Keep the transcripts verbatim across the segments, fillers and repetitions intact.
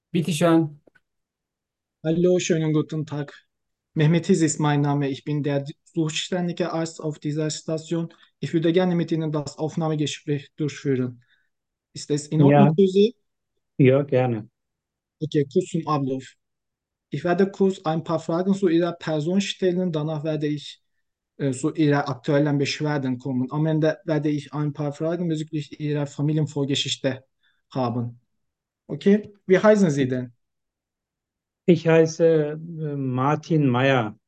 Bitteschön. Hallo, schönen guten Tag. Mehmet Hiz ist mein Name. Ich bin der zuständige Arzt auf dieser Station. Ich würde gerne mit Ihnen das Aufnahmegespräch durchführen. Ist es in Ordnung Ja, für Sie? ja, gerne. Okay, kurz zum Ablauf. Ich werde kurz ein paar Fragen zu Ihrer Person stellen. Danach werde ich äh, zu Ihrer aktuellen Beschwerden kommen. Am Ende werde ich ein paar Fragen bezüglich Ihrer Familienvorgeschichte haben. Okay, wie heißen Sie denn? Ich heiße äh, Martin Meyer.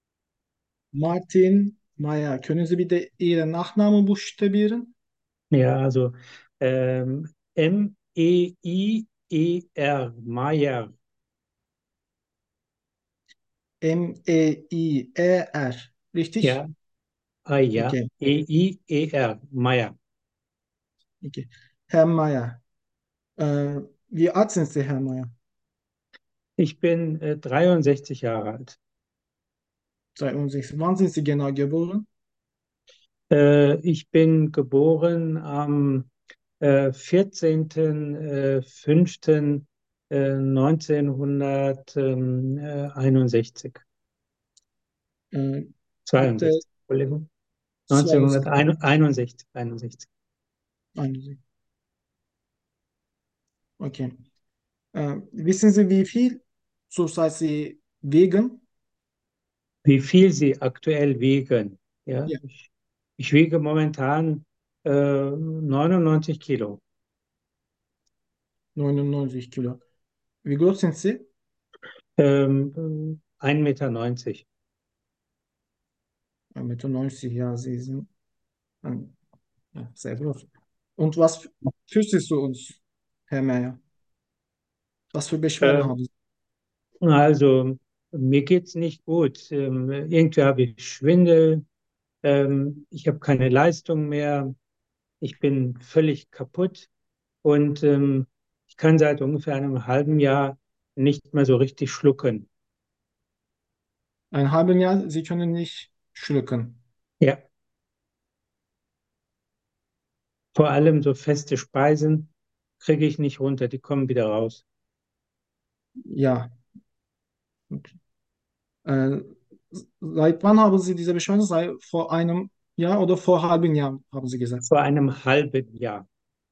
Martin Meyer. Können Sie bitte Ihren Nachnamen buchstabieren? Ja, also ähm, M E I E R, Meyer. M-E-I-E-R. Richtig? Ja, ah, ja, Okay, E I E R, Meyer. okay. Herr Mayer. Äh, wie alt sind Sie, Herr Mayer? Ich bin äh, dreiundsechzig Jahre alt. dreiundsechzig. Wann sind Sie genau geboren? Äh, ich bin geboren am äh, vierzehnten Äh, fünften Äh, neunzehnhunderteinundsechzig. Äh, bitte zweiundsechzig, Entschuldigung. zweiundsechzig. neunzehnhunderteinundsechzig, einundsechzig. Okay. Äh, wissen Sie, wie viel zurzeit Sie wiegen? Wie viel sie aktuell wiegen? Ja, Ja, ich, ich wiege momentan äh, neunundneunzig Kilo. neunundneunzig Kilo. Wie groß sind Sie? Ähm, ein Meter neunzig. eins Komma neunzig Meter, ja, Sie sind äh, ja, sehr groß. Und was für Sie zu uns, Herr Mayer? Was für Beschwerden Äh, haben Sie? also, mir geht's nicht gut. Ähm, irgendwie habe ich Schwindel. Ähm, ich habe keine Leistung mehr. Ich bin völlig kaputt. Und ähm, ich kann seit ungefähr einem halben Jahr nicht mehr so richtig schlucken. Ein halben Jahr, Sie können nicht schlucken. Ja, vor allem so feste Speisen kriege ich nicht runter, die kommen wieder raus. Ja. Äh, seit wann haben Sie diese Beschwerden? Seit vor einem Jahr oder vor einem halben Jahr, haben Sie gesagt. Vor einem halben Jahr.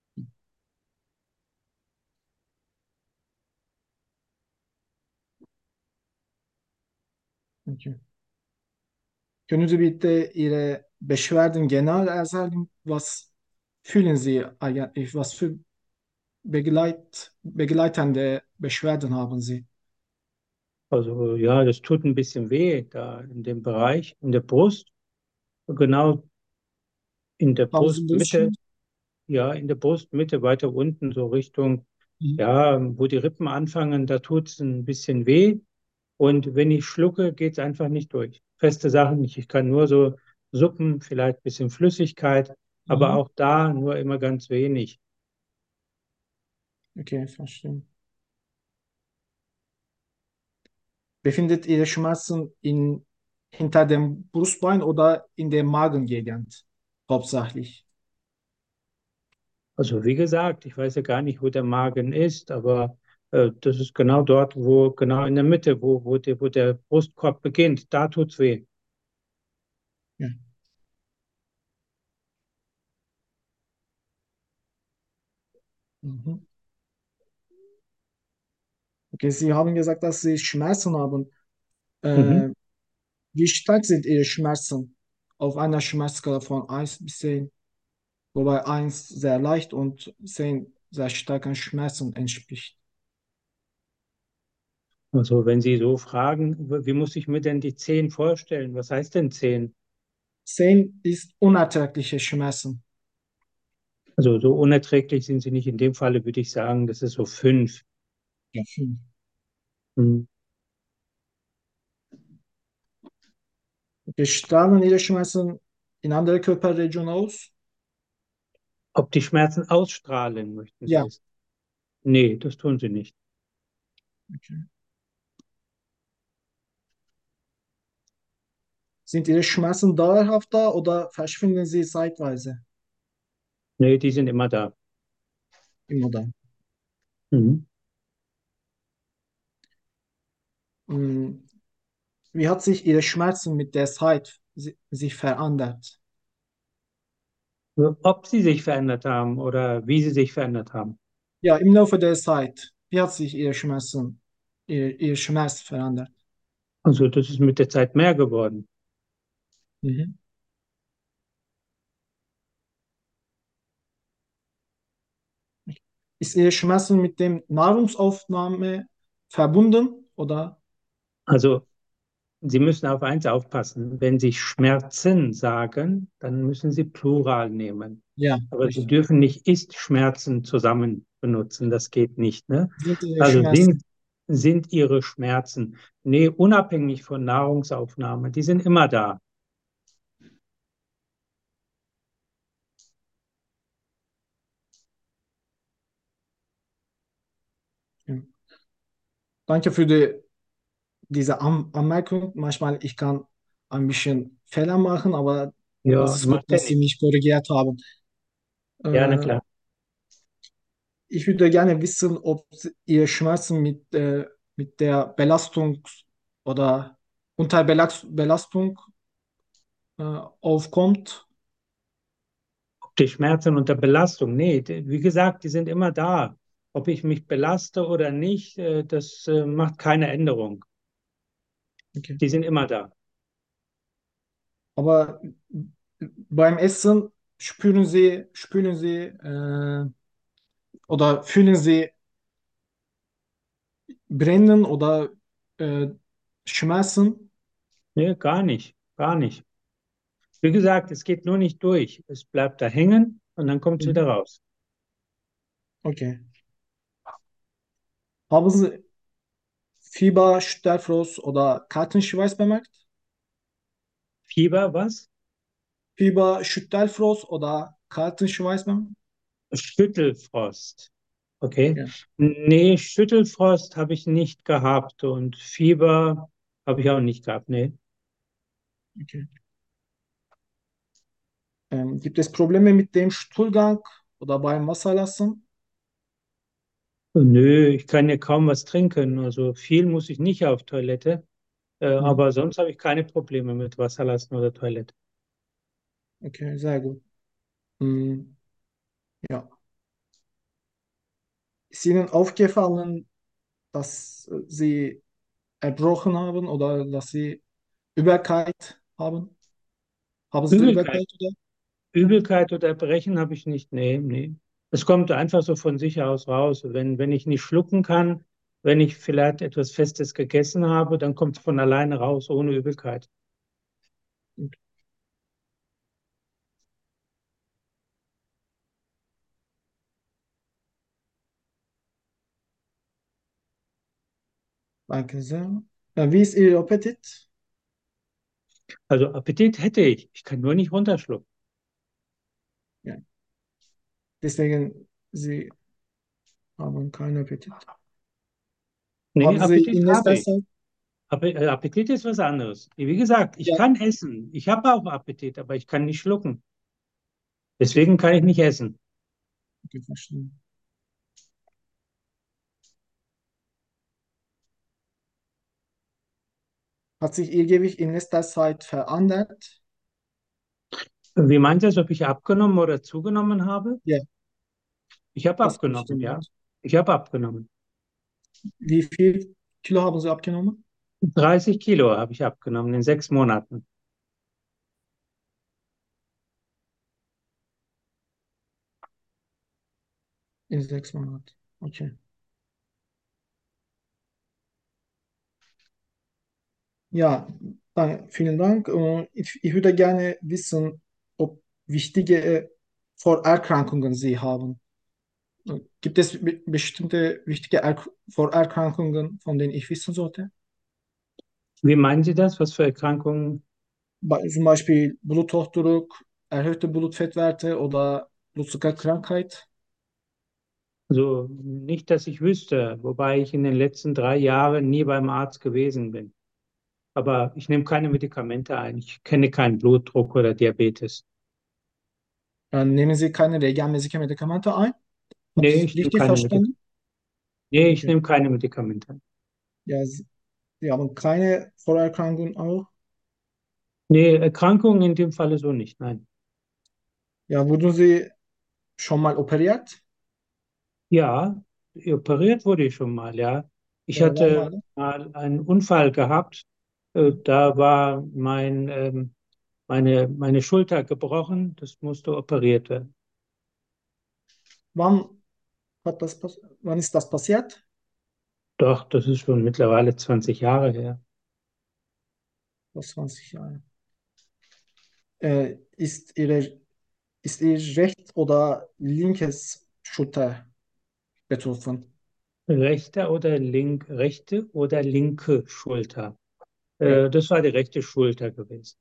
Okay. Können Sie bitte Ihre Beschwerden genau erzählen? Was fühlen Sie eigentlich? Was für Begleit, begleitende Beschwerden haben Sie? Also ja, das tut ein bisschen weh da in dem Bereich, in der Brust, genau in der Haben Sie Brustmitte, Brustschmerzen? ja, in der Brustmitte weiter unten, so Richtung, Mhm. ja, wo die Rippen anfangen, da tut es ein bisschen weh. Und wenn ich schlucke, geht es einfach nicht durch. Feste Sachen nicht. Ich kann nur so Suppen, vielleicht ein bisschen Flüssigkeit, aber Mhm. auch da nur immer ganz wenig. Okay, verstehe. Befindet Ihre Schmerzen in, hinter dem Brustbein oder in der Magengegend hauptsächlich? Also wie gesagt, ich weiß ja gar nicht, wo der Magen ist, aber äh, das ist genau dort, wo, genau in der Mitte, wo, wo, der, wo der Brustkorb beginnt. Da tut's weh. Ja. Mhm. Okay, Sie haben gesagt, dass Sie Schmerzen haben. Mhm. Äh, wie stark sind Ihre Schmerzen auf einer Schmerzskala von eins bis zehn, wobei eins sehr leicht und zehn sehr starken Schmerzen entspricht? Also wenn Sie so fragen, wie muss ich mir denn die zehn vorstellen? Was heißt denn zehn? zehn ist unerträgliche Schmerzen. Also so unerträglich sind sie nicht. In dem Falle würde ich sagen, das ist so fünf. Ja, fünf. Mhm. Okay, strahlen Ihre Schmerzen in andere Körperregionen aus? Ob die Schmerzen ausstrahlen, möchten Sie Ja. wissen? Nee, das tun sie nicht. Okay. Sind Ihre Schmerzen dauerhaft da oder verschwinden sie zeitweise? Nee, die sind immer da. Immer da. Mhm. Hm, Wie hat sich Ihre Schmerzen mit der Zeit si- sich verändert? Ob sie sich verändert haben oder wie sie sich verändert haben. Ja, im Laufe der Zeit, wie hat sich Ihre Schmerzen, Ihr, Ihr Schmerz verändert? Also das ist mit der Zeit mehr geworden. Mhm. Ist Ihre Schmerzen mit dem Nahrungsaufnahme verbunden oder? Also Sie müssen auf eins aufpassen. Wenn Sie Schmerzen sagen, dann müssen Sie Plural nehmen. Ja, Aber Sie richtig. dürfen nicht Ist-Schmerzen zusammen benutzen. Das geht nicht, ne? Sind Ihre Also sind, Schmerzen? sind Ihre Schmerzen, nee, unabhängig von Nahrungsaufnahme, die sind immer da. Ja. Danke für die, diese An Anmerkung. Manchmal ich kann ein bisschen Fehler machen, aber das Ja, ist gut, macht ja dass Sie nichts. mich korrigiert haben. Ja, na Äh, klar. Ich würde gerne wissen, ob Ihr Schmerzen mit, äh, mit der Belastung oder Unterbelastung äh, aufkommt. Die Schmerzen unter Belastung, nee, die- wie gesagt, die sind immer da. Ob ich mich belaste oder nicht, äh, das äh, macht keine Änderung. Okay. Die sind immer da. Aber beim Essen spüren Sie, spüren Sie äh, oder fühlen Sie Brennen oder äh, Schmerzen? Nee, gar nicht, gar nicht. Wie gesagt, es geht nur nicht durch. Es bleibt da hängen und dann kommt es wieder Mhm. raus. Okay. Haben Sie Fieber, Sternfrost oder Kaltenschweiß bemerkt? Fieber, was? Fieber, Schüttelfrost oder Kaltenschweiß bemerkt? Schüttelfrost. Okay. Ja, Nee, Schüttelfrost habe ich nicht gehabt und Fieber habe ich auch nicht gehabt. Nee. okay. Ähm, gibt es Probleme mit dem Stuhlgang oder beim Wasserlassen? Nö, ich kann ja kaum was trinken. Also viel muss ich nicht auf Toilette. Äh, Mhm. aber sonst habe ich keine Probleme mit Wasserlassen oder Toilette. Okay, sehr gut. Mhm. Ja. Ist Ihnen aufgefallen, dass äh, Sie erbrochen haben oder dass Sie Übelkeit haben? Haben Sie Übelkeit, Übelkeit oder? Übelkeit oder Erbrechen habe ich nicht. Nee, nee. Es kommt einfach so von sich aus raus. Wenn, wenn ich nicht schlucken kann, wenn ich vielleicht etwas Festes gegessen habe, dann kommt es von alleine raus, ohne Übelkeit. Danke sehr. Äh, wie ist Ihr Appetit? Also Appetit hätte ich. Ich kann nur nicht runterschlucken. Ja. Deswegen, Sie haben keinen Appetit. Nee, Haben Sie Appetit in habe letzter ich. Zeit? Appe- äh, Appetit ist was anderes. Wie gesagt, ich Ja, kann essen. Ich habe auch Appetit, aber ich kann nicht schlucken. okay, Deswegen kann ich nicht essen. okay, verstanden. Hat sich Ihr Gewicht in letzter Zeit verändert? Wie meint ihr es, ob ich abgenommen oder zugenommen habe? Ja, Ich habe das habe ich abgenommen, ja. gemeint. Ich habe abgenommen. Wie viel Kilo haben Sie abgenommen? dreißig Kilo habe ich abgenommen in sechs Monaten. In sechs Monaten. Okay. Ja, dann, vielen Dank. Äh, Ich, ich würde gerne wissen, ob wichtige äh, Vorerkrankungen Sie haben. Äh, Gibt es be- bestimmte wichtige Er Vorerkrankungen, von denen ich wissen sollte? Wie meinen Sie das? Was für Erkrankungen? Bei- Zum Beispiel Bluthochdruck, erhöhte Blutfettwerte oder Blutzuckerkrankheit? Also nicht, dass ich wüsste, wobei ich in den letzten drei Jahren nie beim Arzt gewesen bin. Aber ich nehme keine Medikamente ein. Ich kenne keinen Blutdruck oder Diabetes. Äh, nehmen Sie keine regelmäßige Medikamente ein? Habe Nee, ich ich nehme richtig keine Medikamente. verstanden? Nee, ich Okay. nehme keine Medikamente ein. Ja, Sie haben keine Vorerkrankungen auch. Nee, Erkrankungen in dem Falle so nicht, nein. Ja, wurden Sie schon mal operiert? Ja, operiert wurde ich schon mal, ja. Ich Ja, wann war hatte das? mal einen Unfall gehabt, äh, da war mein, ähm, meine, meine Schulter gebrochen, das musste operiert werden. Wann hat das, pass- wann ist das passiert? Doch, das ist schon mittlerweile zwanzig Jahre her. Vor zwanzig Jahren. Äh, ist Ihre, ist Ihr recht oder linkes Schulter betroffen? Rechte oder link, rechte oder linke Schulter? Ja, Äh, das war die rechte Schulter gewesen.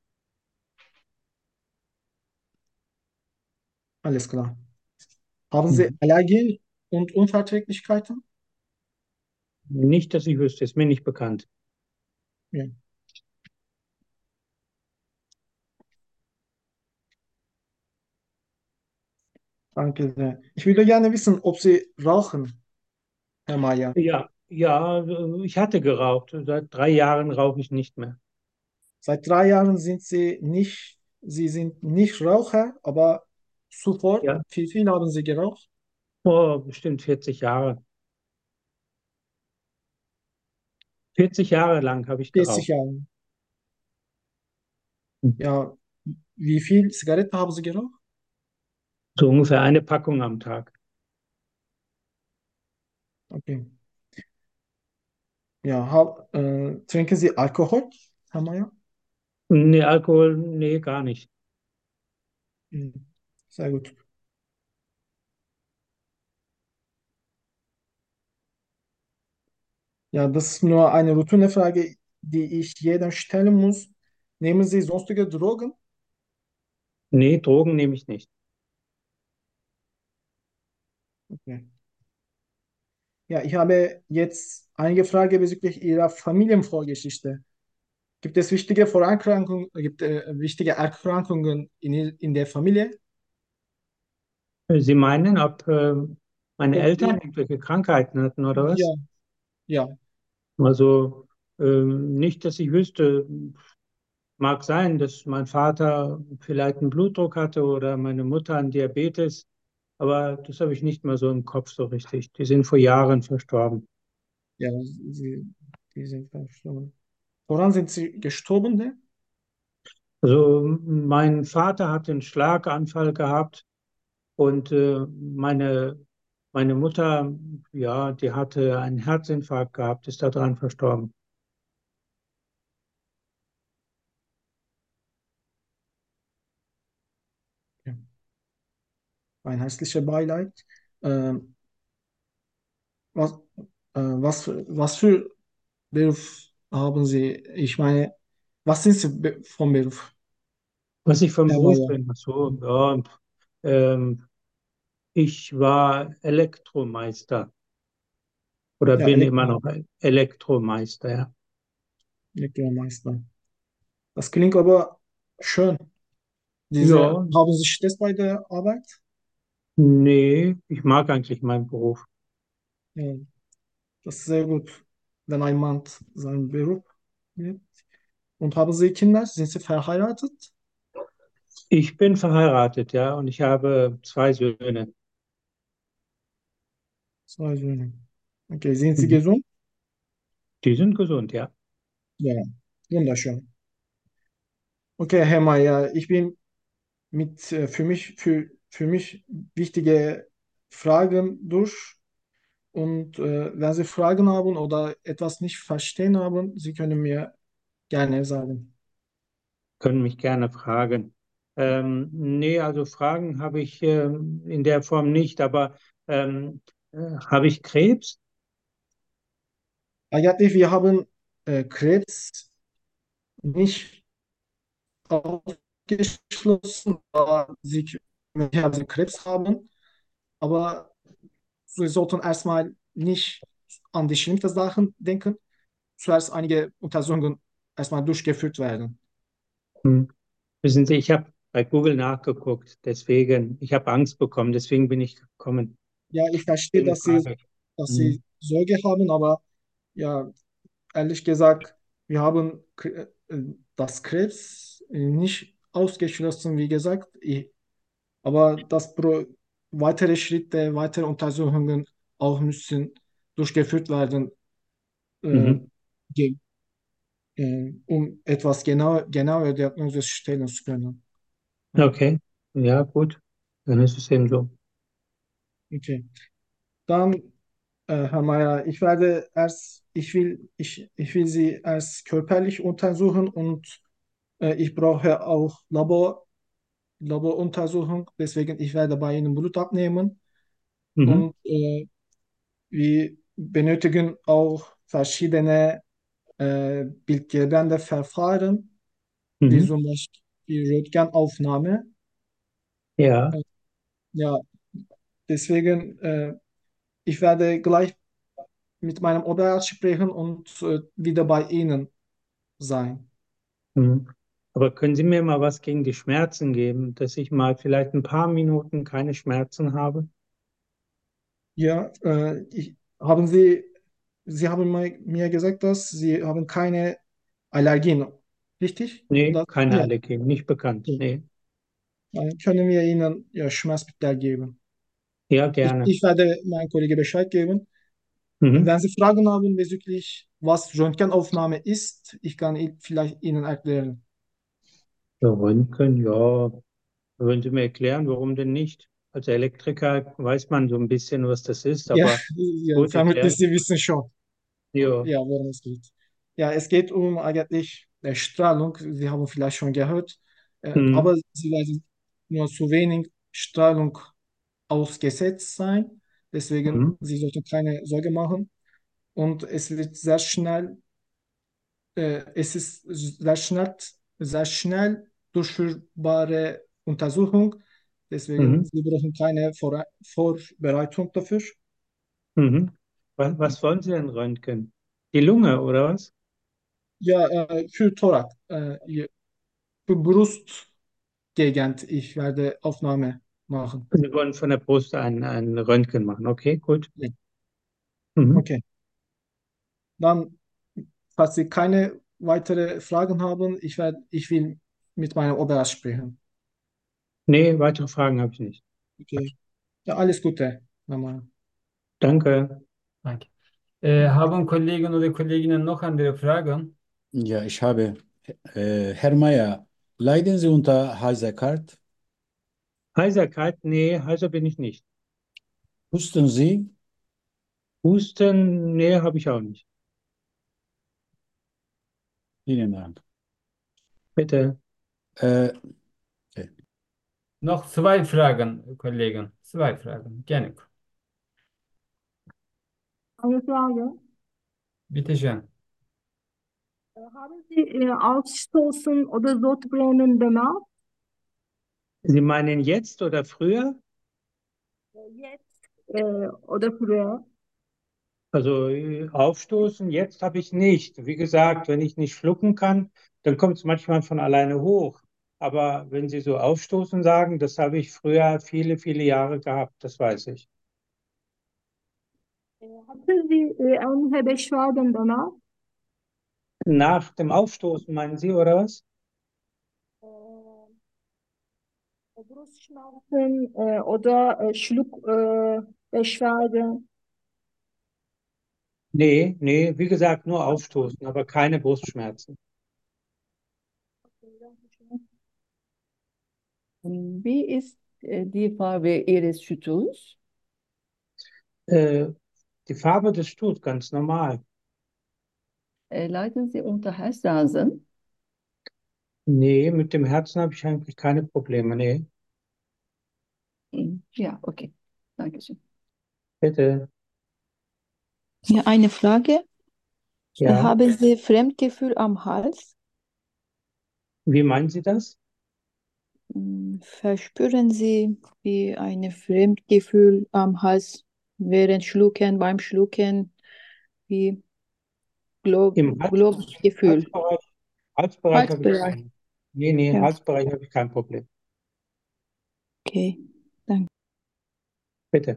alles klar. Haben Sie Mhm. Allergien und Unverträglichkeiten? Nicht, dass ich wüsste, ist mir nicht bekannt. Ja, danke sehr. Ich würde gerne wissen, ob Sie rauchen, Herr Mayer. Ja, ja, äh, ich hatte geraucht. Seit drei Jahren rauche ich nicht mehr. Seit drei Jahren sind Sie nicht, Sie sind nicht Raucher, aber zuvor, Ja, wie viel haben Sie geraucht? vor bestimmt vierzig Jahre. vierzig Jahre lang habe ich vierzig geraucht. Jahre. Ja, wie viel Zigaretten haben Sie geraucht? So ungefähr eine Packung am Tag. Okay. Ja, hab, äh, trinken Sie Alkohol, Herr Mayer? Nee, Alkohol, nee, gar nicht. Mhm. Sehr gut. Ja, das ist nur eine Routinefrage, die ich jedem stellen muss. Nehmen Sie sonstige Drogen? Nee, Drogen nehme ich nicht. Okay. Ja, ich habe jetzt einige Fragen bezüglich Ihrer Familienvorgeschichte. Gibt es wichtige Vorerkrankungen, gibt äh, wichtige Erkrankungen in, in der Familie? Sie meinen, ob äh, meine Ob Eltern Sie, irgendwelche Krankheiten hatten oder ja, was? ja, Also ähm, nicht, dass ich wüsste. Mag sein, dass mein Vater vielleicht einen Blutdruck hatte oder meine Mutter einen Diabetes, aber das habe ich nicht mehr so im Kopf so richtig. Die sind vor Jahren verstorben. ja, Sie, Sie sind verstorben. Woran sind Sie gestorben, ne? Also mein Vater hat einen Schlaganfall gehabt und äh, meine, meine Mutter, ja, die hatte einen Herzinfarkt gehabt, ist daran verstorben. Ja. Ein herzlicher Beileid. Ähm, was, äh, was, für- was für Beruf haben Sie? Ich meine, was sind Sie be- vom Beruf, Was ich vom Herr Beruf Mayer? bin, ach so, ja, ähm, ich war Elektromeister oder Ja, bin immer Elektro noch Elektromeister, ja. Elektromeister. Das klingt aber schön. Diese, Ja, haben Sie Stress bei der Arbeit? nee, ich mag eigentlich meinen Beruf. Ja, das ist sehr gut, wenn ein Mann seinen Beruf lebt. Und haben Sie Kinder? Sind Sie verheiratet? Ich bin verheiratet, ja, und ich habe zwei Söhne. Zwei Söhne. Okay, sind Sie Mhm. gesund? Die sind gesund, ja. Ja, wunderschön. Okay, Herr Mayer, ich bin mit äh, für mich, für, für mich wichtige Fragen durch. Und äh, wenn Sie Fragen haben oder etwas nicht verstehen haben, Sie können mir gerne sagen. Können mich gerne fragen. Ähm, nee, also Fragen habe ich ähm, in der Form nicht, aber ähm, äh, habe ich Krebs? Eigentlich, wir haben äh, Krebs nicht ausgeschlossen, da Sie, wenn Sie Krebs haben, aber Sie sollten erstmal nicht an die schlimmsten Sachen denken. Zuerst einige Untersuchungen erstmal durchgeführt werden. Hm. Wissen Sie, ich habe bei Google nachgeguckt, deswegen, ich habe Angst bekommen, deswegen bin ich gekommen. Ja, ich verstehe, Deswegen dass Sie, frage ich. dass Sie Hm. Sorge haben, aber ja, ehrlich gesagt, wir haben K- äh, das Krebs nicht ausgeschlossen, wie gesagt. Ich, aber das Pro weitere Schritte, weitere Untersuchungen auch müssen durchgeführt werden, äh, Mhm. ge- äh, um etwas genau, genauer Diagnose stellen zu können. Ja, Okay, ja, gut. Dann ist es eben so. okay. Dann, äh, Herr Mayer, ich werde erst, ich will, ich, ich will Sie erst körperlich untersuchen und äh, ich brauche auch Labor, Laboruntersuchung. Deswegen, ich werde bei Ihnen Blut abnehmen Mhm. und äh, wir benötigen auch verschiedene äh, bildgebende Verfahren, wie Mhm. zum Beispiel Röntgenaufnahme. Ja, Äh, ja, deswegen, äh, ich werde gleich mit meinem Oberarzt sprechen und äh, wieder bei Ihnen sein. mhm. Aber können Sie mir mal was gegen die Schmerzen geben, dass ich mal vielleicht ein paar Minuten keine Schmerzen habe? Ja, äh, ich, haben Sie, Sie haben mal- mir gesagt, dass Sie haben keine Allergien, richtig? Nee, Das, keine ja, Allergien, nicht bekannt. okay. Nee. Dann können wir Ihnen ja Schmerzmittel geben. Ja, Ich, gerne. ich werde meinem Kollegen Bescheid geben. Mhm. Wenn Sie Fragen haben bezüglich, was Röntgenaufnahme ist, ich kann Ihnen vielleicht Ihnen erklären. Ja, Röntgen, ja. Würden Sie mir erklären, warum denn nicht? Als Elektriker weiß man so ein bisschen, was das ist, Ja, aber ja, gut vermutlich erklären. Sie wissen schon, Ja. ja, worum es geht. Ja, es geht um eigentlich äh, Strahlung. Sie haben vielleicht schon gehört, äh, Mhm. aber Sie werden nur zu wenig Strahlung ausgesetzt sein. Deswegen, Mhm. Sie sollten keine Sorge machen. Und es wird sehr schnell, äh, es ist sehr schnell, sehr schnell durchführbare Untersuchung. Deswegen, Mhm. Sie brauchen keine Vor Vorbereitung dafür. Mhm. Was, was wollen Sie denn röntgen? Die Lunge oder was? Ja, äh, für Thorax, äh, ja, für Brustgegend, ich werde Aufnahme machen. Sie wollen von der Brust ein, ein Röntgen machen. Okay, gut. Ja, Mhm. okay. Dann, falls Sie keine weitere Fragen haben, ich werde, ich will mit meinem Oberarzt sprechen. Nee, weitere Fragen habe ich nicht. Okay. Ja, alles Gute. Nochmal. Danke. Danke. Äh, haben Kollegen oder Kolleginnen noch andere Fragen? Ja, ich habe, äh, Herr Mayer, leiden Sie unter Heiserkeit? Heiserkeit? Nee, heiser bin ich nicht. Husten Sie? Husten? Nee, habe ich auch nicht. Vielen Dank. Bitte. Äh, okay. Noch zwei Fragen, Kollegen. Zwei Fragen. Gerne. Eine Frage. Bitte schön. Äh, Haben Sie äh, Ausstoßen oder Sodbrennen gemacht? Sie meinen jetzt oder früher? Äh, Jetzt äh, oder früher? Also äh, aufstoßen, jetzt habe ich nicht. Wie gesagt, wenn ich nicht schlucken kann, dann kommt es manchmal von alleine hoch. Aber wenn Sie so aufstoßen sagen, das habe ich früher viele, viele Jahre gehabt, das weiß ich. Äh, Hatten Sie äh, ähnliche Beschwerden danach? Nach dem Aufstoßen meinen Sie, oder was? Äh, Brustschmerzen äh, oder äh, Schluckbeschwerden? Äh, Beschwerden? Nee, nee, wie gesagt, nur aufstoßen, aber keine Brustschmerzen. Okay, danke schön. Wie ist äh, die Farbe Ihres Stuhls? Äh, die Farbe des Stuhls, ganz normal. Äh, leiden Sie unter Herzrasen? Nee, mit dem Herzen habe ich eigentlich keine Probleme. Nee, Hm, ja, okay. Dankeschön. bitte. Ja, eine Frage. Ja, Haben Sie Fremdgefühl am Hals? wie meinen Sie das? Hm, Verspüren Sie wie ein Fremdgefühl am Hals während Schlucken, beim Schlucken, wie Glo Im Hals, Globusgefühl? Halsbereich, Halsbereich habe ich Halsbereich. keine. Nee, nee, Ja, Halsbereich habe ich kein Problem. okay. Danke. Bitte.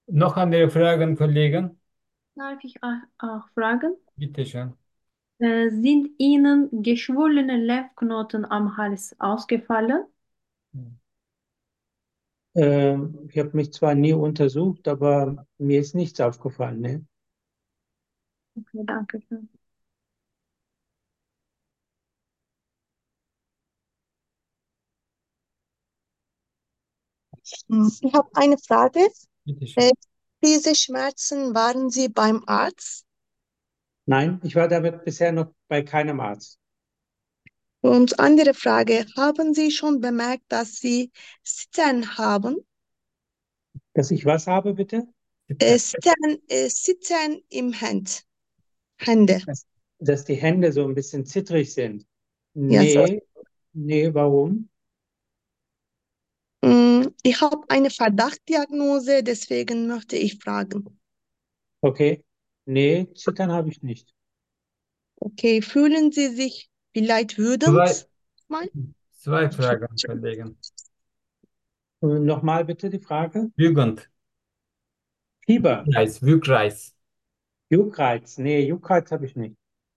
Noch andere Fragen, Kollegen? Darf ich auch, auch fragen? Bitte schön. Äh, sind Ihnen geschwollene Lymphknoten am Hals ausgefallen? Ähm, ich habe mich zwar nie untersucht, aber mir ist nichts aufgefallen, ne? Okay, danke schön. Hm, Ich habe eine Frage. Bitte schön. Äh, Diese Schmerzen, waren Sie beim Arzt? Nein, ich war damit bisher noch bei keinem Arzt. Und andere Frage, haben Sie schon bemerkt, dass Sie Zittern haben? Dass ich was habe, bitte? Äh, Zittern, äh, Zittern im Hand, Hände. Dass, dass die Hände so ein bisschen zittrig sind. Ja, so. Nee, nee, warum? Hm, Ich habe eine Verdachtdiagnose, deswegen möchte ich fragen. Okay. Nee, Zittern habe ich nicht. Okay, fühlen Sie sich vielleicht Zwei, wütend? Mal? zwei Fragen, Kollegen. Äh, Nochmal bitte die Frage. Jugend. Fieber, Juckreiz, Juckreiz. Juckreiz. Nee, Juckreiz habe ich nicht.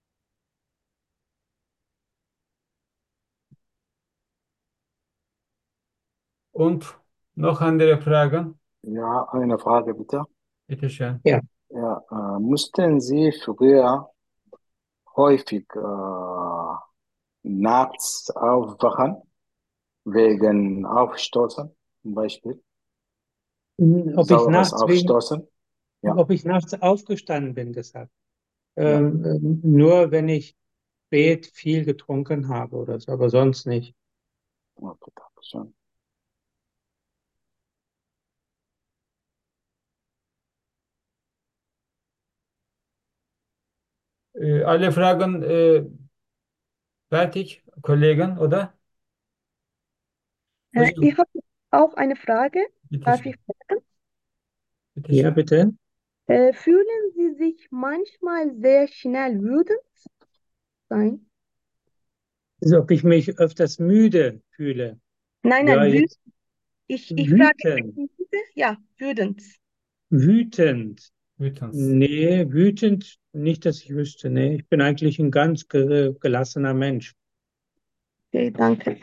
Und noch andere Fragen? Ja, eine Frage bitte. Bitte schön. Ja. Ja, äh, mussten Sie früher häufig äh, nachts aufwachen, wegen Aufstoßen zum Beispiel? Hm, Ob ich Saures nachts wegen, Aufstoßen? Ja, ob ich nachts aufgestanden bin, deshalb. ja, Ähm, ähm, nur wenn ich spät viel getrunken habe oder so, aber sonst nicht. okay, danke schön. Äh, alle Fragen äh, fertig, Kollegen, oder? Äh, Hocam, ich habe auch eine Frage. bitte Darf ich schön. fragen? Bitte Ja, schön. bitte. Äh, fühlen Sie sich manchmal sehr schnell wütend sein? Also, ob ich mich öfters müde fühle. Nein, Ja, nein, wü jetzt ich, ich frage wütend. müde? Ja, wütend. Wütend. Wütend. Nee, wütend nicht, dass ich wüsste. Nee, ich bin eigentlich ein ganz ge gelassener Mensch. Okay, danke.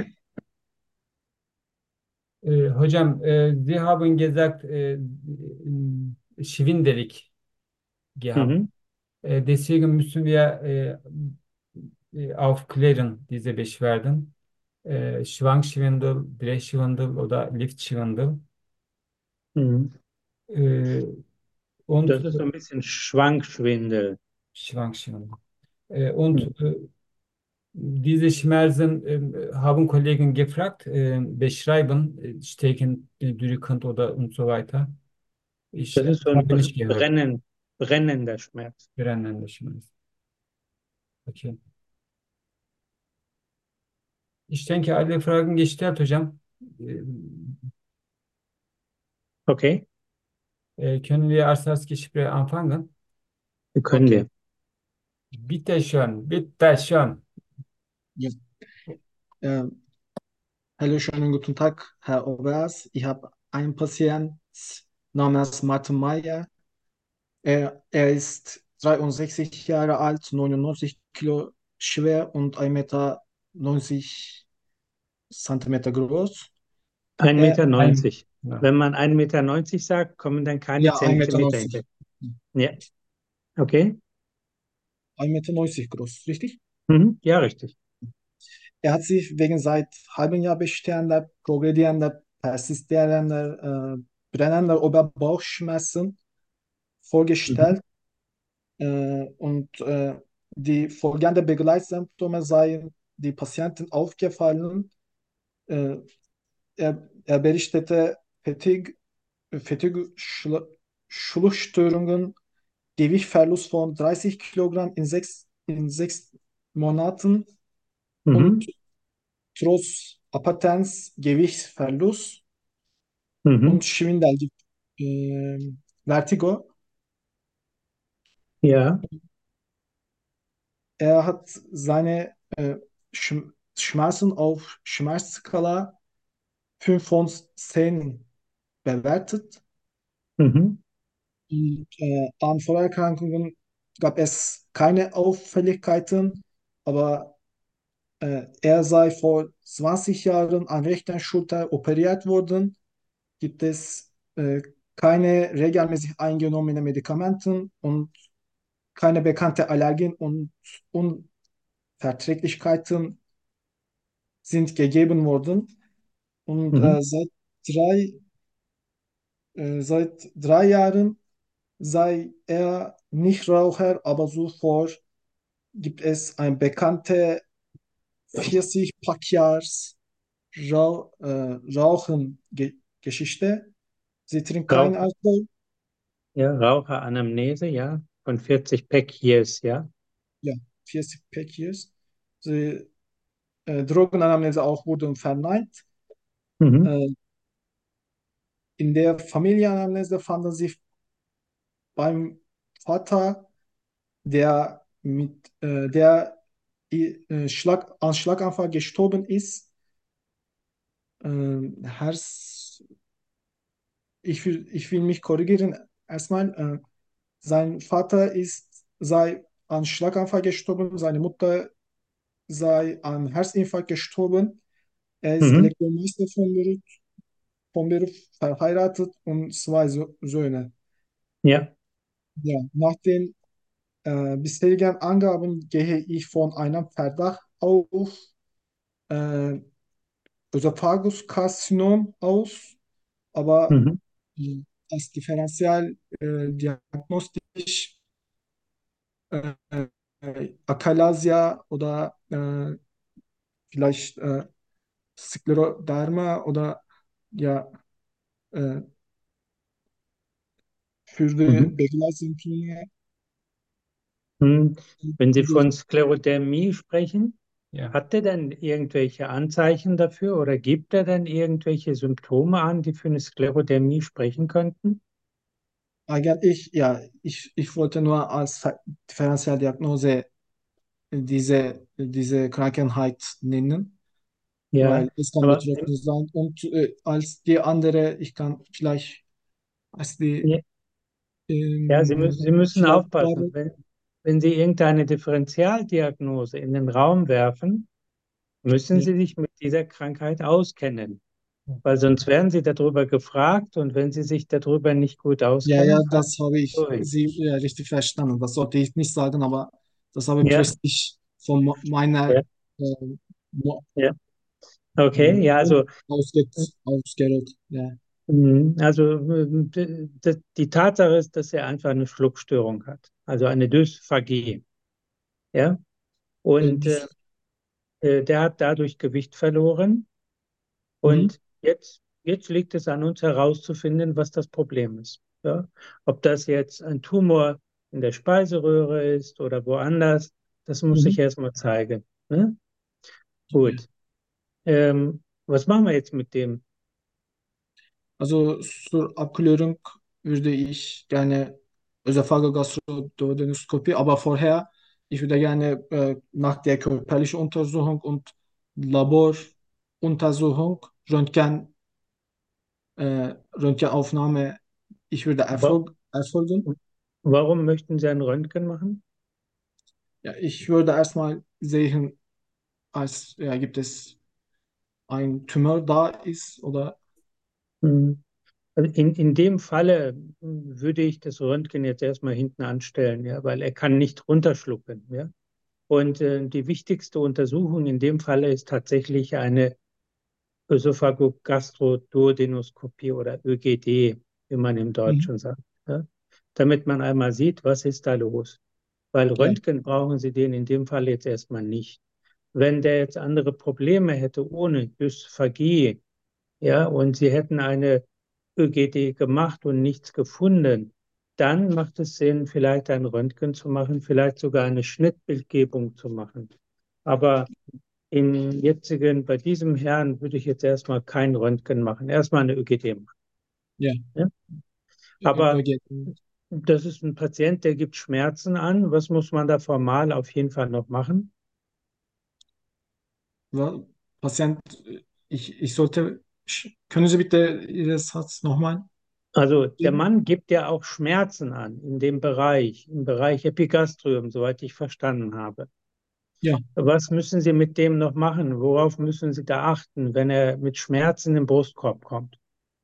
Äh, hocam, äh, Sie haben gesagt, äh, äh, schwindelig gehabt. Mhm. Äh, deswegen müssen wir äh, äh, aufklären, diese Beschwerden. Äh, Schwankschwindel, Drehschwindel oder Liftschwindel. Mhm. Äh, und Das ist so ein bisschen Schwankschwindel. Schwankschwindel. Äh, und Mhm. äh, diese Schmerzen äh, haben Kollegen gefragt, äh, beschreiben, äh, stecken, äh, drückend oder und so weiter. Ich Das äh, ist so ein habe br- nicht gehört, brennen, brennender Schmerz. brennende Schmerz. Okay. Ich denke, alle Fragen gestellt, hocam. Äh, Okay, äh, können wir erst das Gespräch anfangen? können Okay. wir. Bitte schön, bitte schön. Ja. Äh, Hallo, schönen guten Tag, Herr Oberas. Ich habe einen Patienten namens Martin Meyer. Er, er ist dreiundsechzig Jahre alt, neunundneunzig Kilo schwer und ein Meter neunzig Zentimeter groß. Ein Er, Meter. Ein, neunzig. ja. Wenn man ein Meter neunzig sagt, kommen dann keine ja, ein Meter Zentimeter neunzig. hinter. Ja, okay. ein Meter neunzig groß, richtig? Mhm. Ja, richtig. Er hat sich wegen seit halbem Jahr bestehender, progredierender, persistierender, äh, brennender Oberbauchschmerzen Mhm. vorgestellt. Äh, und äh, die folgenden Begleitsymptome seien die Patienten aufgefallen. Äh, er, er berichtete Fatigue, Fatigue Schlu- Schlussstörungen, Gewichtverlust von dreißig Kilogramm in sechs, in sechs Monaten und Mhm. trotz Apatenz, Gewichtsverlust und Mhm. Schwindel, äh, Vertigo. Ja. Er hat seine äh, Sch Schmerzen auf Schmerzskala fünf von zehn bewertet. Mhm. Und äh, an Vorerkrankungen gab es keine Auffälligkeiten, aber äh, er sei vor zwanzig Jahren an rechter Schulter operiert worden. Gibt es äh, keine regelmäßig eingenommenen Medikamente und keine bekannte Allergien und Unverträglichkeiten sind gegeben worden. Und Mhm. äh, seit drei, äh, seit drei Jahren sei er Nichtraucher, aber zuvor gibt es eine bekannte vierzig Packjahrs Rau äh, Rauchen-Geschichte. Sie trinkt keinen Rauch, Alkohol, ja, Raucheranamnese, ja, von vierzig Pack Years, ja. ja, vierzig Packjahrs. Sie, äh, Drogenanamnese auch wurden verneint. Mhm. Äh, in der Familienanamnese fanden sie beim Vater, der mit äh, der äh, Schlag, an Schlaganfall gestorben ist, äh, Herz, ich will, ich will mich korrigieren. Erstmal, äh, sein Vater ist, sei an Schlaganfall gestorben, seine Mutter sei an Herzinfarkt gestorben. Er ist Mhm. Elektromeister von Beruf, von Beruf verheiratet und zwei so Söhne. Ja. Ja, nach den äh, bisherigen Angaben gehe ich von einem Verdacht auf äh, Ösophagus-Karzinom aus, aber Mhm. äh, als differenziell äh, diagnostisch äh, äh, Achalasia oder äh, vielleicht äh, Skleroderma oder ja, äh, für die Mhm. Begleitsymptome. Mhm. Wenn Sie Die, von Sklerodermie sprechen, Ja. hat er denn irgendwelche Anzeichen dafür oder gibt er denn irgendwelche Symptome an, die für eine Sklerodermie sprechen könnten? eigentlich, ja, ich, ich wollte nur als Differentialdiagnose diese, diese Krankheit nennen, Ja, weil es kann aber Sie, betroffen sein. Und äh, als die andere, ich kann vielleicht als die ja, ja, Sie ähm, müssen, Sie müssen aufpassen. schlagbare, Wenn, wenn Sie irgendeine Differentialdiagnose in den Raum werfen, müssen ja, Sie sich mit dieser Krankheit auskennen, weil sonst werden Sie darüber gefragt und wenn Sie sich darüber nicht gut ja, ja, auskennen, fallen das habe Sie ich durch. Sie ja, richtig verstanden. Das sollte ich nicht sagen, aber das habe ich Ja, plötzlich von me- meiner ja, äh, Mo- ja. äh, Okay, ja, Mund also ausge ausgerollt. Ja. Mhm. Also äh, d- d- die Tatsache ist, dass er einfach eine Schluckstörung hat, also eine Dysphagie. Ja? Äh, Und äh, das, äh, der hat dadurch Gewicht verloren. mhm, Und jetzt, jetzt liegt es an uns herauszufinden, was das Problem ist. Ja? Ob das jetzt ein Tumor in der Speiseröhre ist oder woanders, das muss mhm. sich erstmal zeigen. Ne? Ja. Gut. Ähm, was machen wir jetzt mit dem? Also zur Abklärung würde ich gerne Ösophageal-Gastroduodenoskopie, aber vorher, ich würde gerne äh, nach der körperlichen Untersuchung und Laboruntersuchung, Röntgen, äh, Röntgenaufnahme, ich würde Wa- erfolg, erfolgen. Warum möchten Sie ein Röntgen machen? Ja, ich würde erstmal sehen, als ja, gibt es ein Tumor da ist oder Hm. Also in, in dem Falle hm, würde ich das Röntgen jetzt erstmal hinten anstellen, ja, weil er kann nicht runterschlucken, ja. Und äh, die wichtigste Untersuchung in dem Falle ist tatsächlich eine Ösophagogastroduodenoskopie oder Ö G D, wie man im mhm. Deutschen sagt, ja, damit man einmal sieht, was ist da los. Weil Ja, Röntgen brauchen Sie den in dem Fall jetzt erstmal nicht. Wenn der jetzt andere Probleme hätte ohne Dysphagie, ja, und Sie hätten eine Ö G D gemacht und nichts gefunden, dann macht es Sinn, vielleicht ein Röntgen zu machen, vielleicht sogar eine Schnittbildgebung zu machen. Aber im jetzigen, bei diesem Herrn würde ich jetzt erstmal kein Röntgen machen, erstmal eine Ö G D machen. ja, Ja? Ö- Aber okay. das ist ein Patient, der gibt Schmerzen an. Was muss man da formal auf jeden Fall noch machen? Wa- Patient, ich, ich sollte, sch- können Sie bitte Ihren Satz nochmal? Also der Mann gibt ja auch Schmerzen an in dem Bereich, im Bereich Epigastrium, soweit ich verstanden habe. Ja, Was müssen Sie mit dem noch machen? Worauf müssen Sie da achten, wenn er mit Schmerzen im Brustkorb kommt?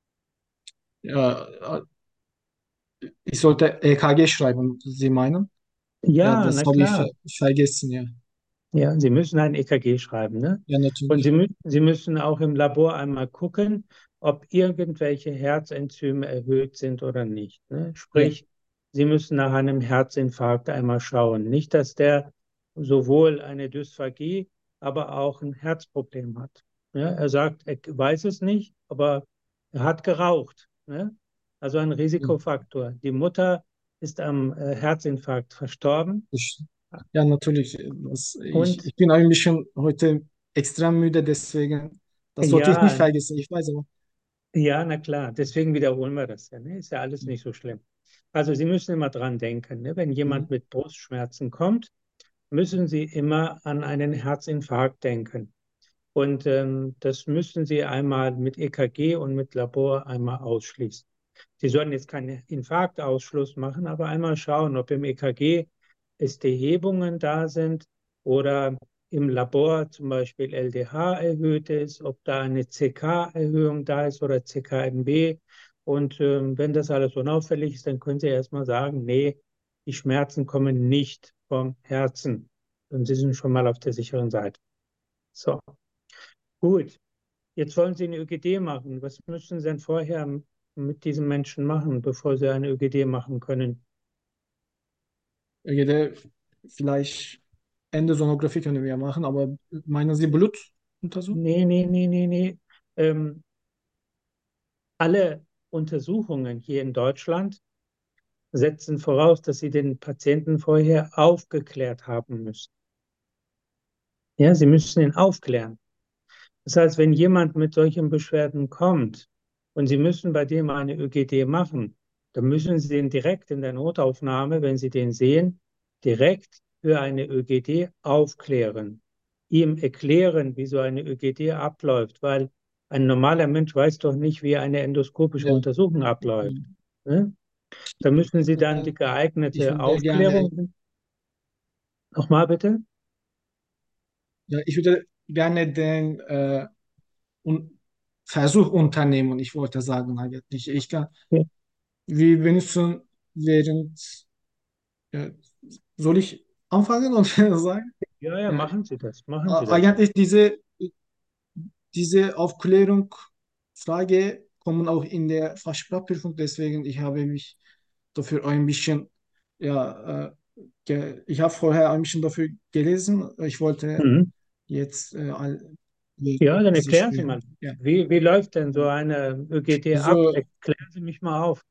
ja, ich sollte E K G schreiben, Sie meinen? Ja, Ja, das na habe ich klar. ver vergessen, ja. Ja, Sie müssen ein E K G schreiben, ne? Ja, Und Sie, natürlich. mü Sie müssen auch im Labor einmal gucken, ob irgendwelche Herzenzyme erhöht sind oder nicht, ne? Ja, Sprich, Sie müssen nach einem Herzinfarkt einmal schauen. Nicht, dass der sowohl eine Dysphagie, aber auch ein Herzproblem hat. Ja, er sagt, er weiß es nicht, aber er hat geraucht, ne? Also ein ja, Risikofaktor. Die Mutter ist am äh, Herzinfarkt verstorben. ich, ja natürlich. Das, ich, Und ich bin ein bisschen heute extrem müde, deswegen, das sollte ich nicht ja, vergessen, ich weiß aber. ja, na klar, deswegen wiederholen wir das ja. Ne? Ist ja alles nicht so schlimm. Also Sie müssen immer dran denken, ne? Wenn Mhm. jemand mit Brustschmerzen kommt, müssen Sie immer an einen Herzinfarkt denken. Und ähm, das müssen Sie einmal mit E K G und mit Labor einmal ausschließen. Sie sollen jetzt keinen Infarktausschluss machen, aber einmal schauen, ob im E K G es die Hebungen da sind oder im Labor zum Beispiel L D H erhöht ist, ob da eine C K-Erhöhung da ist oder C K M B. Und ähm, wenn das alles unauffällig ist, dann können Sie erstmal sagen, nee, die Schmerzen kommen nicht vom Herzen. Und Sie sind schon mal auf der sicheren Seite. So, gut. Jetzt wollen Sie eine Ö G D machen. Was müssen Sie denn vorher mit diesem Menschen machen, bevor Sie eine Ö G D machen können? Ja, der vielleicht Endosonographie können wir machen, aber meinen Sie Blutuntersuchung? Nee, nee, nee, nee, nee. Ähm, alle Untersuchungen hier in Deutschland setzen voraus, dass Sie den Patienten vorher aufgeklärt haben müssen. Ja, Sie müssen ihn aufklären. Das heißt, wenn jemand mit solchen Beschwerden kommt und Sie müssen bei dem eine Ö G D machen, dann müssen Sie den direkt in der Notaufnahme, wenn Sie den sehen, direkt für eine Ö G D aufklären. Ihm erklären, wie so eine Ö G D abläuft, weil ein normaler Mensch weiß doch nicht, wie eine endoskopische Ja. Untersuchung abläuft. Ne? Da müssen Sie dann die Ich geeignete würde gerne, Aufklärung. Nochmal bitte? ja, ich würde gerne den äh, un Versuch unternehmen, ich wollte sagen eigentlich. Ich kann, Ja, wir benutzen während, ja, soll ich anfangen und sagen? ja, ja, Ja, machen Sie das, machen Sie a- das. eigentlich diese, diese Aufklärung, Frage kommen auch in der Fachsprachprüfung, deswegen ich habe mich dafür ein bisschen, ja, äh, ge ich habe vorher ein bisschen dafür gelesen. Ich wollte Mhm. jetzt äh, all- Ja, dann diese erklären Sie Spiele. mal. Ja. Wie, wie läuft denn so eine Ö G D ab? So Erklären Sie mich mal auf.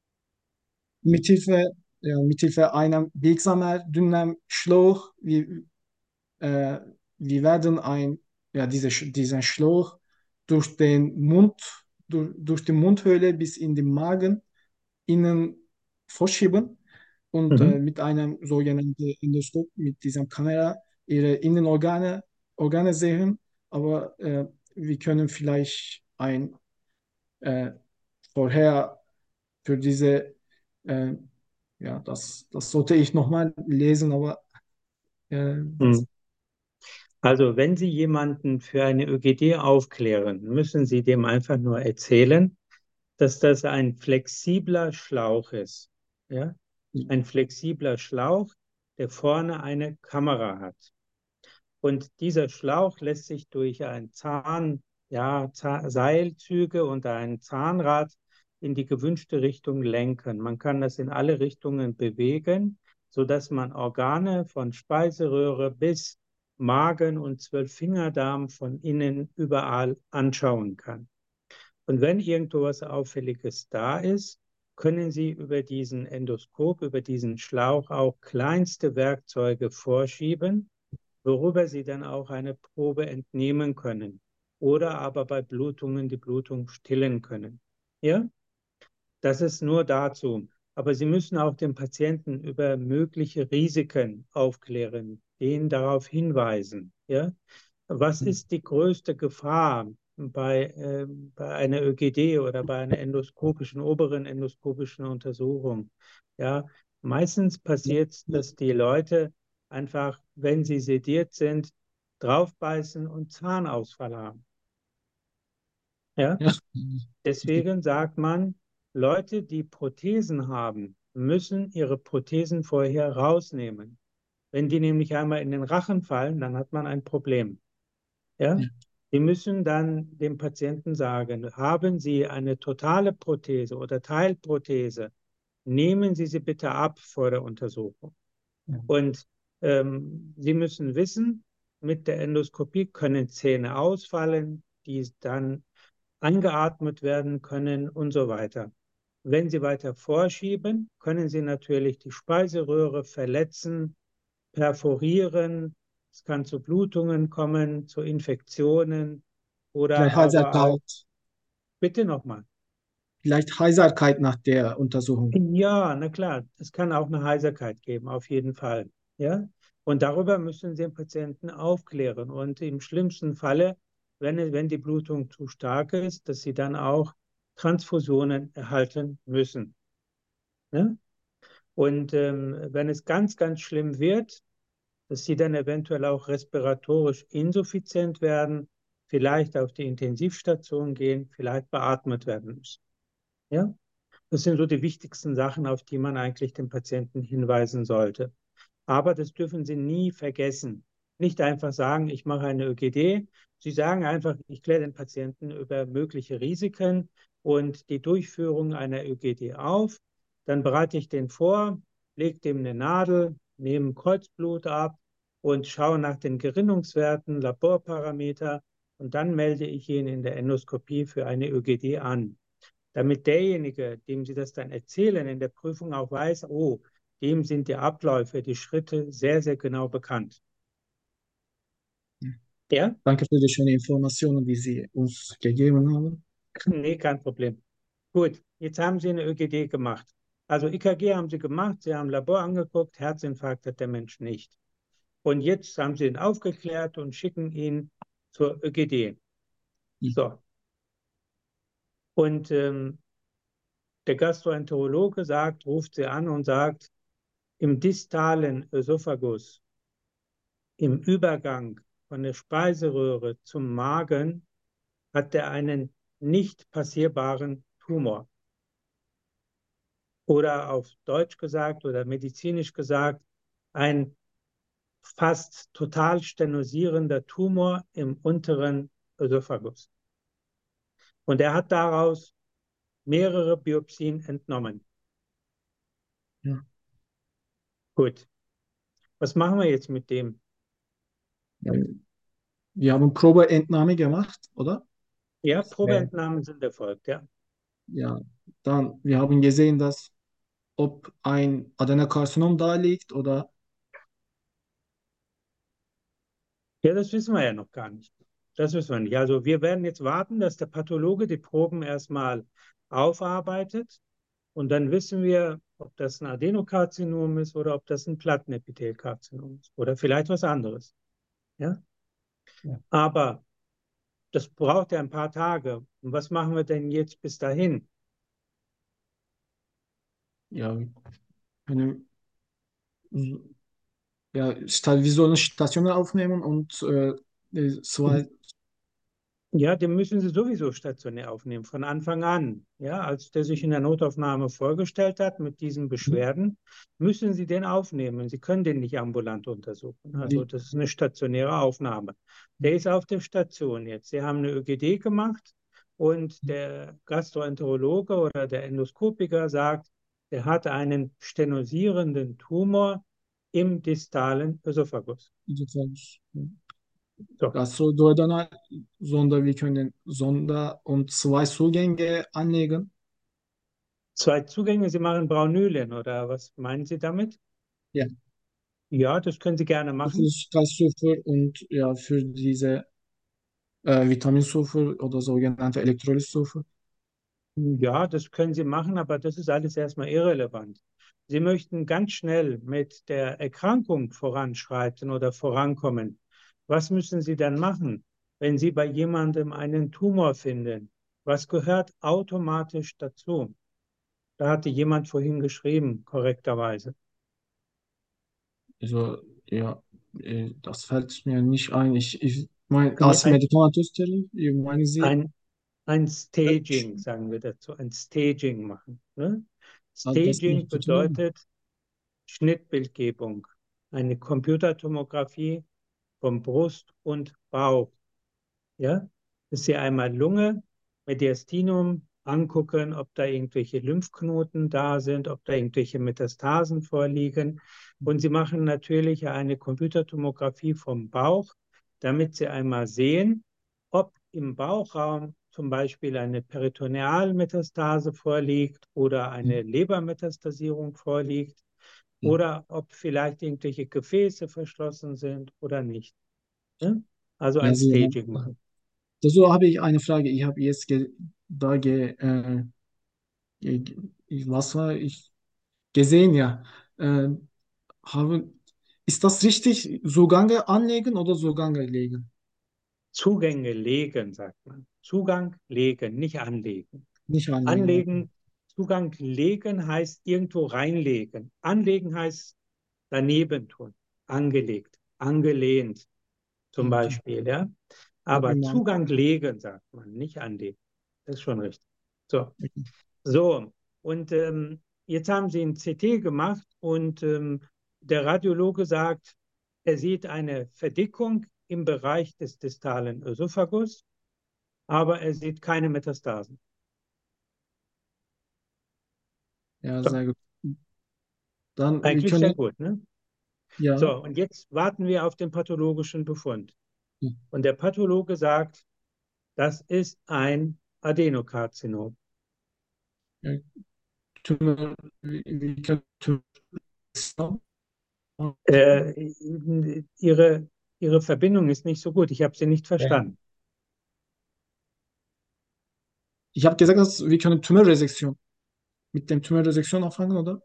mithilfe, ja, mithilfe einer biegsamer, dünnem Schlauch, wir, äh, wir werden ein, ja, diese, Sch- diesen Schlauch durch den Mund, durch, durch die Mundhöhle bis in den Magen innen vorschieben und Mhm. äh, mit einem sogenannten Endoskop, mit dieser Kamera, ihre Innenorgane Organe sehen. Aber äh, wir können vielleicht ein äh, vorher für diese, äh, ja, das, das sollte ich nochmal lesen, aber äh, Mhm. das, Also, wenn Sie jemanden für eine Ö G D aufklären, müssen Sie dem einfach nur erzählen, dass das ein flexibler Schlauch ist. Ja? Ein flexibler Schlauch, der vorne eine Kamera hat. Und dieser Schlauch lässt sich durch ein Zahn, ja, Zah- Seilzüge und ein Zahnrad in die gewünschte Richtung lenken. Man kann das in alle Richtungen bewegen, sodass man Organe von Speiseröhre bis Magen und Zwölffingerdarm von innen überall anschauen kann. Und wenn irgendwo was Auffälliges da ist, können Sie über diesen Endoskop, über diesen Schlauch auch kleinste Werkzeuge vorschieben, worüber Sie dann auch eine Probe entnehmen können oder aber bei Blutungen die Blutung stillen können. Ja, das ist nur dazu. Aber Sie müssen auch den Patienten über mögliche Risiken aufklären, den darauf hinweisen. Ja, was ist die größte Gefahr, bei, äh, bei einer Ö G D oder bei einer endoskopischen, oberen endoskopischen Untersuchung. Ja, meistens passiert es, dass die Leute einfach, wenn sie sediert sind, draufbeißen und Zahnausfall haben. Ja, Ja. deswegen sagt man, Leute, die Prothesen haben, müssen ihre Prothesen vorher rausnehmen. Wenn die nämlich einmal in den Rachen fallen, dann hat man ein Problem. Ja? Ja. Sie müssen dann dem Patienten sagen, haben Sie eine totale Prothese oder Teilprothese, nehmen Sie sie bitte ab vor der Untersuchung. Ja. Und ähm, Sie müssen wissen, mit der Endoskopie können Zähne ausfallen, die dann angeatmet werden können und so weiter. Wenn Sie weiter vorschieben, können Sie natürlich die Speiseröhre verletzen, perforieren. Es kann zu Blutungen kommen, zu Infektionen oder Vielleicht aber auch, Heiserkeit, bitte nochmal. vielleicht Heiserkeit nach der Untersuchung. Ja, na klar, es kann auch eine Heiserkeit geben, auf jeden Fall. Ja? Und darüber müssen Sie den Patienten aufklären. Und im schlimmsten Falle, wenn, es- wenn die Blutung zu stark ist, dass Sie dann auch Transfusionen erhalten müssen. Ne? Und ähm, wenn es ganz, ganz schlimm wird, dass Sie dann eventuell auch respiratorisch insuffizient werden, vielleicht auf die Intensivstation gehen, vielleicht beatmet werden müssen. Ja? Das sind so die wichtigsten Sachen, auf die man eigentlich den Patienten hinweisen sollte. Aber das dürfen Sie nie vergessen. Nicht einfach sagen, ich mache eine Ö G D. Sie sagen einfach, ich kläre den Patienten über mögliche Risiken und die Durchführung einer Ö G D auf. Dann bereite ich den vor, lege dem eine Nadel, nehme Kreuzblut ab und schaue nach den Gerinnungswerten, Laborparameter und dann melde ich ihn in der Endoskopie für eine Ö G D an, damit derjenige, dem Sie das dann erzählen, in der Prüfung auch weiß, oh, dem sind die Abläufe, die Schritte sehr, sehr genau bekannt. Ja? Danke für die schönen Informationen, die Sie uns gegeben haben. Nee, kein Problem. Gut, jetzt haben Sie eine Ö G D gemacht. Also E K G haben Sie gemacht, Sie haben Labor angeguckt, Herzinfarkt hat der Mensch nicht. Und jetzt haben Sie ihn aufgeklärt und schicken ihn zur Ö G D. So. Und ähm, der Gastroenterologe sagt, ruft Sie an und sagt, im distalen Ösophagus, im Übergang von der Speiseröhre zum Magen, hat er einen nicht passierbaren Tumor. Oder auf Deutsch gesagt oder medizinisch gesagt, ein fast total stenosierender Tumor im unteren Ösophagus. Und er hat daraus mehrere Biopsien entnommen. Ja. Gut, was machen wir jetzt mit dem? Wir haben Probeentnahme gemacht, oder? Ja, Das wäre- Probeentnahmen sind erfolgt, ja. Ja, dann, wir haben gesehen, dass ob ein Adenokarzinom da liegt oder Ja, das wissen wir ja noch gar nicht. Das wissen wir nicht. Also wir werden jetzt warten, dass der Pathologe die Proben erstmal aufarbeitet und dann wissen wir, ob das ein Adenokarzinom ist oder ob das ein Plattenepithelkarzinom ist oder vielleicht was anderes. Ja? Ja. Aber das braucht ja ein paar Tage. Und was machen wir denn jetzt bis dahin? ja, eine, ja, sta- wir sollen Stationen aufnehmen und äh, äh, zwei, Ja, den müssen Sie sowieso stationär aufnehmen, von Anfang an. Ja, als der sich in der Notaufnahme vorgestellt hat mit diesen Beschwerden, müssen Sie den aufnehmen. Sie können den nicht ambulant untersuchen. Also die, das ist eine stationäre Aufnahme. Der ist auf der Station jetzt. Sie haben eine Ö G D gemacht und der Gastroenterologe oder der Endoskopiker sagt, der hat einen stenosierenden Tumor im distalen Ösophagus. die, So. Gastroduodenal Sonda, wir können Sonda und zwei Zugänge anlegen. Zwei Zugänge, Sie machen Braunülen, oder was meinen Sie damit? Ja, Ja, das können Sie gerne das machen. ist Kalziumsulfur und ja, für diese äh, Vitaminsulfur oder sogenannte Elektrolytsulfur. Ja, das können Sie machen, aber das ist alles erstmal irrelevant. Sie möchten ganz schnell mit der Erkrankung voranschreiten oder vorankommen. Was müssen Sie dann machen? wenn Sie bei jemandem einen Tumor finden, was gehört automatisch dazu? Da hatte jemand vorhin geschrieben, korrekterweise. Also, ja, äh, das fällt mir nicht ein. Ich, ich meine, Nee, als ein, Medikamentenstelle, meinen Sie, ein, ein Staging, sagen wir dazu, ein Staging machen. Ne? also das Staging nicht zu tun? bedeutet Schnittbildgebung, eine Computertomographie von Brust und Bauch. Ja, dass Sie einmal Lunge, Mediastinum angucken, ob da irgendwelche Lymphknoten da sind, ob da irgendwelche Metastasen vorliegen. Und Sie machen natürlich eine Computertomographie vom Bauch, damit Sie einmal sehen, ob im Bauchraum zum Beispiel eine Peritonealmetastase vorliegt oder eine Lebermetastasierung vorliegt Ja, oder ob vielleicht irgendwelche Gefäße verschlossen sind oder nicht. Ne? Also ja, ein Sie haben, Staging machen. dazu habe ich eine Frage. Ich habe jetzt ge, da ge, äh, ge, ge- was war ich gesehen, ja. Äh, haben, ist das richtig? Zugange anlegen oder Zugange legen? Zugänge legen, sagt man. Zugang legen, nicht anlegen. Nicht anlegen, okay. Anlegen, Zugang legen heißt irgendwo reinlegen. Anlegen heißt daneben tun, angelegt, angelehnt zum Okay. Beispiel, ja. Hab ich Aber mal, Zugang legen, sagt man, nicht anlegen. Das ist schon richtig. So, okay. so. Und ähm, jetzt haben Sie ein C T gemacht und ähm, der Radiologe sagt, er sieht eine Verdickung im Bereich des distalen Ösophagus, aber er sieht keine Metastasen. Ja, So, sehr gut. Dann, wir eigentlich sehr können, gut, ne? ja, So, und jetzt warten wir auf den pathologischen Befund. ja, Und der Pathologe sagt, das ist ein Adenokarzinom. ja, Tumor, wir wir können Tumor, Äh, ihre, ihre Verbindung ist nicht so gut. Ich habe sie nicht Ja. verstanden. ich habe gesagt, dass wir können Tumorresektion mit dem Tumorresektion anfangen, oder?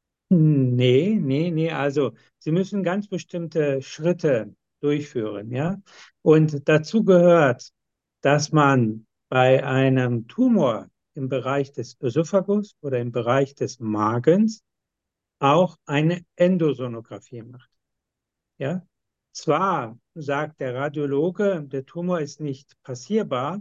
Nee, nee, nee. Also Sie müssen ganz bestimmte Schritte durchführen, ja. Und dazu gehört, dass man bei einem Tumor im Bereich des Ösophagus oder im Bereich des Magens auch eine Endosonographie macht, ja. Zwar sagt der Radiologe, der Tumor ist nicht passierbar,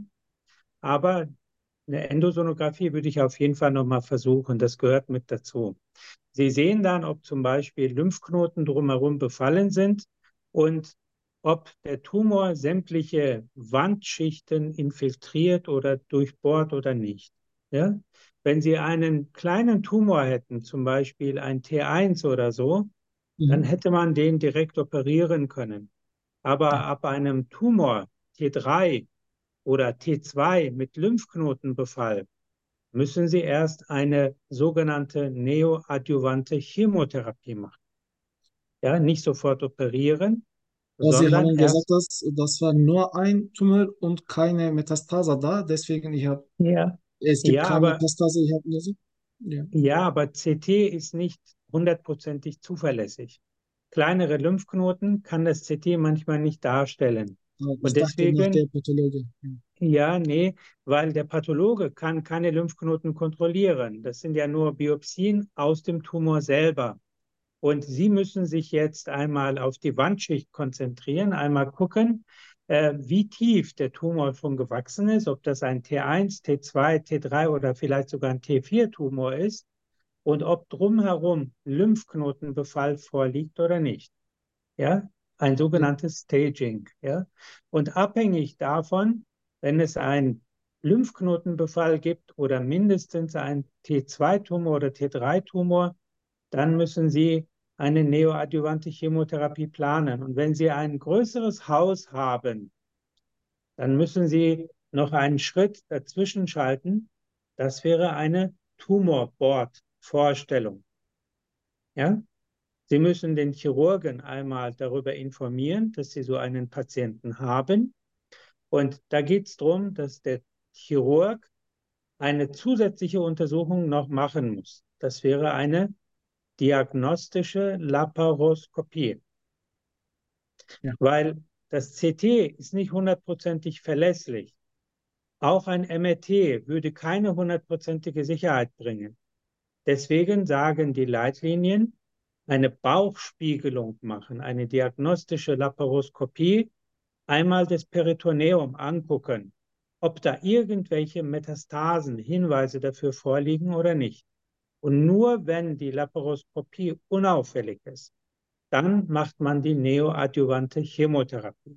aber eine Endosonographie würde ich auf jeden Fall nochmal versuchen. Das gehört mit dazu. Sie sehen dann, ob zum Beispiel Lymphknoten drumherum befallen sind und ob der Tumor sämtliche Wandschichten infiltriert oder durchbohrt oder nicht. Ja? Wenn Sie einen kleinen Tumor hätten, zum Beispiel ein T eins oder so, dann Mhm. hätte man den direkt operieren können. Aber ab einem Tumor T drei oder T zwei mit Lymphknotenbefall müssen Sie erst eine sogenannte neoadjuvante Chemotherapie machen. Ja, nicht sofort operieren, Ja, Sie sondern haben gesagt, erst, dass das war nur ein Tumor und keine Metastase da. Deswegen, ich habe, ja, es gibt ja, keine aber, Metastase, ich habe gesagt. Ja, ja, aber C T ist nicht hundertprozentig zuverlässig. Kleinere Lymphknoten kann das C T manchmal nicht darstellen. aber ich Und dachte nach deswegen, der Pathologie. Ja. ja, nee, weil der Pathologe kann keine Lymphknoten kontrollieren. Das sind ja nur Biopsien aus dem Tumor selber. Und Sie müssen sich jetzt einmal auf die Wandschicht konzentrieren, einmal gucken, äh, wie tief der Tumor schon gewachsen ist, ob das ein T eins, T zwei, T drei oder vielleicht sogar ein T vier Tumor ist und ob drumherum Lymphknotenbefall vorliegt oder nicht. Ja, ein sogenanntes Staging. Ja, und abhängig davon, wenn es einen Lymphknotenbefall gibt oder mindestens ein T zwei Tumor oder T drei Tumor, dann müssen Sie eine neoadjuvante Chemotherapie planen. Und wenn Sie ein größeres Haus haben, dann müssen Sie noch einen Schritt dazwischen schalten. Das wäre eine Tumorboard-Vorstellung. Ja? Sie müssen den Chirurgen einmal darüber informieren, dass Sie so einen Patienten haben. Und da geht es darum, dass der Chirurg eine zusätzliche Untersuchung noch machen muss. Das wäre eine diagnostische Laparoskopie. Ja. Weil das C T ist nicht hundertprozentig verlässlich. Auch ein M R T würde keine hundertprozentige Sicherheit bringen. Deswegen sagen die Leitlinien, eine Bauchspiegelung machen, eine diagnostische Laparoskopie, einmal das Peritoneum angucken, ob da irgendwelche Metastasen, Hinweise dafür vorliegen oder nicht. Und nur wenn die Laparoskopie unauffällig ist, dann macht man die neoadjuvante Chemotherapie.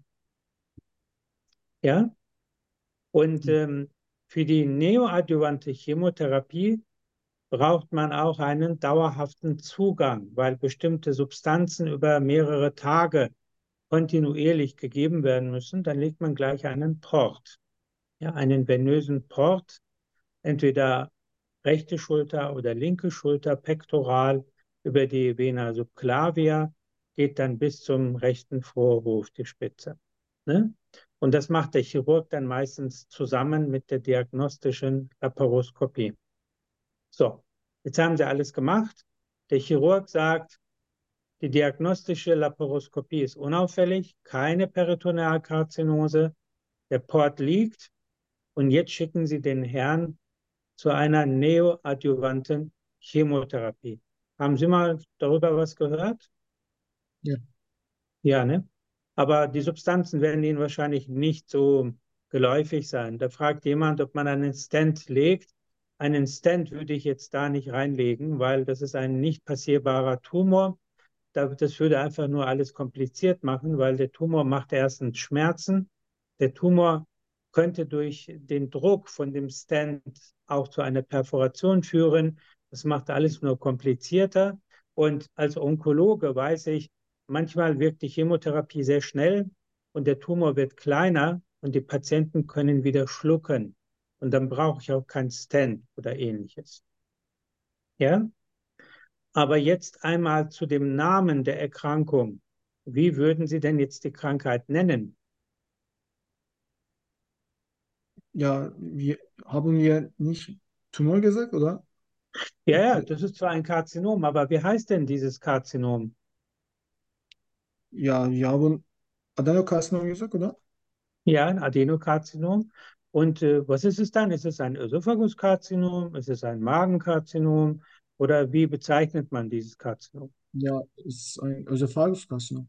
Ja? Und ähm, für die neoadjuvante Chemotherapie braucht man auch einen dauerhaften Zugang, weil bestimmte Substanzen über mehrere Tage kontinuierlich gegeben werden müssen. Dann legt man gleich einen Port, ja, einen venösen Port, entweder rechte Schulter oder linke Schulter, pektoral über die Vena subclavia, geht dann bis zum rechten Vorhof, die Spitze. Ne? Und das macht der Chirurg dann meistens zusammen mit der diagnostischen Laparoskopie. So, jetzt haben sie alles gemacht. Der Chirurg sagt, die diagnostische Laparoskopie ist unauffällig, keine Peritonealkarzinose, der Port liegt und jetzt schicken Sie den Herrn zu einer neoadjuvanten Chemotherapie. Haben Sie mal darüber was gehört? Ja. Ja, ne? Aber die Substanzen werden Ihnen wahrscheinlich nicht so geläufig sein. Da fragt jemand, ob man einen Stent legt. Einen Stent würde ich jetzt da nicht reinlegen, weil das ist ein nicht passierbarer Tumor. Das würde einfach nur alles kompliziert machen, weil der Tumor macht erstens Schmerzen. Der Tumor könnte durch den Druck von dem Stent auch zu einer Perforation führen. Das macht alles nur komplizierter. Und als Onkologe weiß ich, manchmal wirkt die Chemotherapie sehr schnell und der Tumor wird kleiner und die Patienten können wieder schlucken. Und dann brauche ich auch kein Stent oder ähnliches. Ja? Aber jetzt einmal zu dem Namen der Erkrankung. Wie würden Sie denn jetzt die Krankheit nennen? Ja, wir haben wir nicht Tumor gesagt, oder? Ja, ja, das ist zwar ein Karzinom, aber wie heißt denn dieses Karzinom? Ja, wir haben Adenokarzinom gesagt, oder? Ja, ein Adenokarzinom. Und äh, was ist es dann? Ist es ein Ösophaguskarzinom? Ist es ein Magenkarzinom? Oder wie bezeichnet man dieses Karzinom? Ja, es ist ein Ösophaguskarzinom.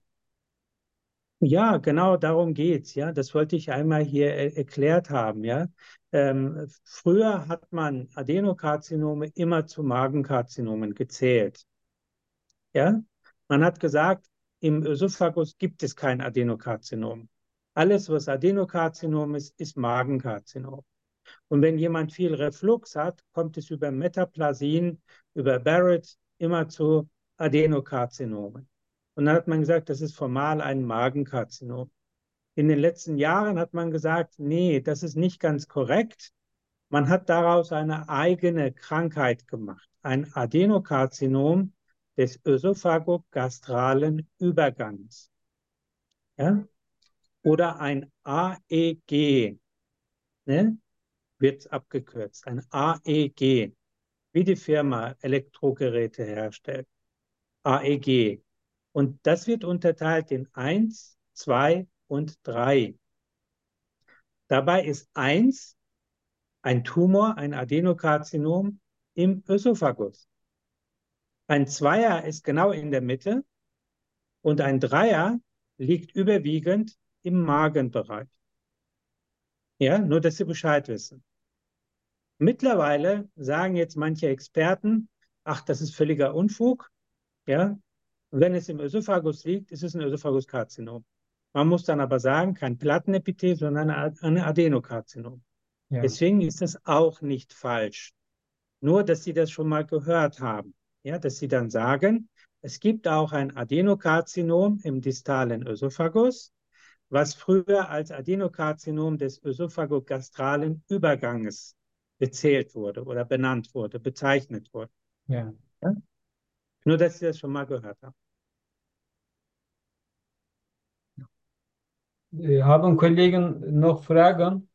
Ja, genau darum geht's. Ja, das wollte ich einmal hier er erklärt haben. Ja, ähm, früher hat man Adenokarzinome immer zu Magenkarzinomen gezählt. Ja, man hat gesagt, im Ösophagus gibt es kein Adenokarzinom. Alles, was Adenokarzinom ist, ist Magenkarzinom. Und wenn jemand viel Reflux hat, kommt es über Metaplasien, über Barrett immer zu Adenokarzinomen. Und dann hat man gesagt, das ist formal ein Magenkarzinom. In den letzten Jahren hat man gesagt, nee, das ist nicht ganz korrekt. Man hat daraus eine eigene Krankheit gemacht, ein Adenokarzinom des ösophagogastralen Übergangs. Ja? Oder ein A E G, ne? Wird abgekürzt, ein A E G, wie die Firma Elektrogeräte herstellt, A E G. Und das wird unterteilt in eins, zwei und drei. Dabei ist eins ein Tumor, ein Adenokarzinom im Ösophagus. Ein Zweier ist genau in der Mitte und ein Dreier liegt überwiegend im Magenbereich. Ja, nur dass Sie Bescheid wissen. Mittlerweile sagen jetzt manche Experten, ach, das ist völliger Unfug. Ja, und wenn es im Ösophagus liegt, ist es ein Ösophaguskarzinom. Man muss dann aber sagen, kein Plattenepithel, sondern ein Adenokarzinom. Ja. Deswegen ist das auch nicht falsch. Nur, dass Sie das schon mal gehört haben. Ja, dass Sie dann sagen, es gibt auch ein Adenokarzinom im distalen Ösophagus, was früher als Adenokarzinom des ösophagogastralen Überganges bezählt wurde oder benannt wurde, bezeichnet wurde. Ja. Ja? Nur, dass Sie das schon mal gehört haben. Äh, Haben Kollegen noch Fragen?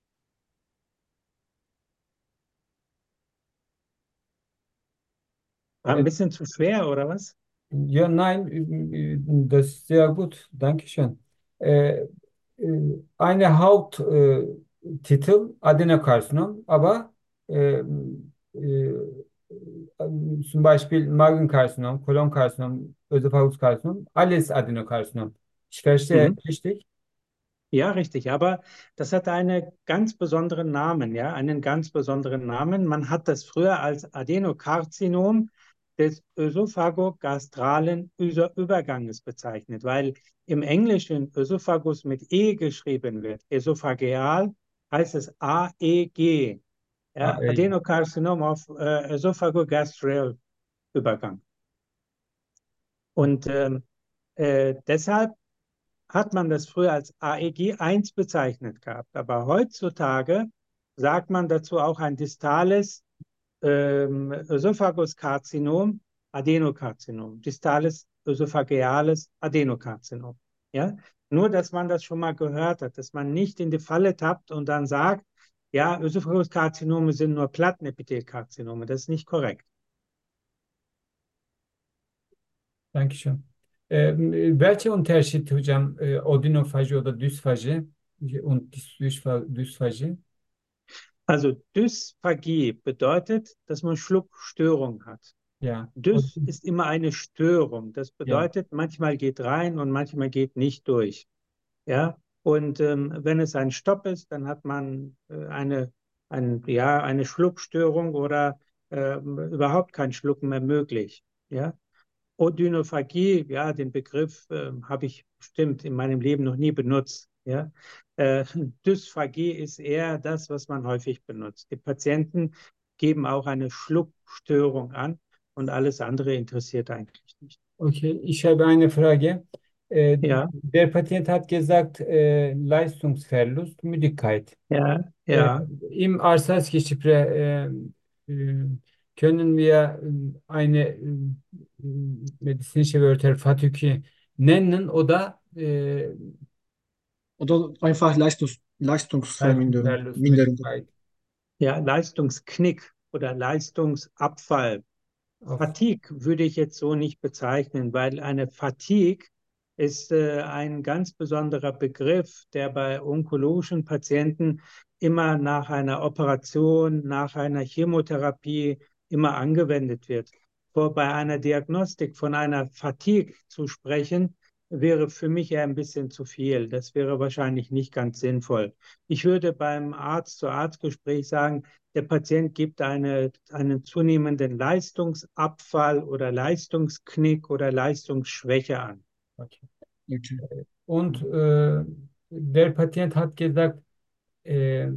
War ein Äh, bisschen zu schwer, oder was? Ja, nein, äh, das ist sehr gut. Dankeschön. Äh, äh, eine Haupttitel äh, Titel, Adenokarzinom, aber äh, äh, zum Beispiel Magenkarzinom, Kolonkarzinom, Ösophagus-Karzinom, alles Adenokarzinom. Ich verstehe Mhm. richtig? Ja, richtig. Aber das hat einen ganz besonderen Namen, ja, einen ganz besonderen Namen. Man hat das früher als Adenokarzinom des ösophagogastralen Üser- Überganges bezeichnet, weil im Englischen Ösophagus mit E geschrieben wird. Esophageal heißt es A E G, Ah, ja, ey. Adenokarzinom auf äh, Ösophagogastrale Übergang. Und ähm, äh, deshalb hat man das früher als A E G eins bezeichnet gehabt. Aber heutzutage sagt man dazu auch ein distales ähm, Ösophaguskarzinom, Adenokarzinom, distales ösophageales Adenokarzinom. Ja? Nur, dass man das schon mal gehört hat, dass man nicht in die Falle tappt und dann sagt, ja, Ösophaguskarzinome sind nur Plattenepithelkarzinome. Das ist nicht korrekt. Dankeschön. Ee, welcher Unterschied hocam e, odinofaji oder Dysphagie und Dyspha- Dysphagie? Also Dysphagie bedeutet, dass man Schluckstörung hat. Ja, Dys Od- ist immer eine Störung. Das ja, bedeutet, manchmal geht rein und manchmal geht nicht durch. Ja, und ähm, wenn es ein Stopp ist, dann hat man äh, eine, ein, ja, eine Schluckstörung oder ähm, überhaupt kein Schlucken mehr möglich. Ja, Odynophagie, ja, den Begriff äh, habe ich bestimmt in meinem Leben noch nie benutzt. Ja, äh, Dysphagie ist eher das, was man häufig benutzt. Die Patienten geben auch eine Schluckstörung an und alles andere interessiert eigentlich nicht. okay. Ich habe eine Frage. Äh, Ja, der Patient hat gesagt, äh, Leistungsverlust, Müdigkeit. ja, Äh, ja. im Arsace-Gespräch äh, äh, können wir äh, eine äh, medizinische Wörter Fatigue nennen oder äh, Oder einfach Leistungs Leistungsverminderung, Leistungsverlust, Minderung. Müdigkeit. Ja, Leistungsknick oder Leistungsabfall. Auf, Fatigue würde ich jetzt so nicht bezeichnen, weil eine Fatigue ist äh, ein ganz besonderer Begriff, der bei onkologischen Patienten immer nach einer Operation, nach einer Chemotherapie immer angewendet wird. Vor, bei einer Diagnostik von einer Fatigue zu sprechen, wäre für mich eher ein bisschen zu viel. Das wäre wahrscheinlich nicht ganz sinnvoll. Ich würde beim Arzt-zu-Arzt-Gespräch sagen, der Patient gibt eine, einen zunehmenden Leistungsabfall oder Leistungsknick oder Leistungsschwäche an. okay. Okay. Und äh, der Patient hat gesagt, äh,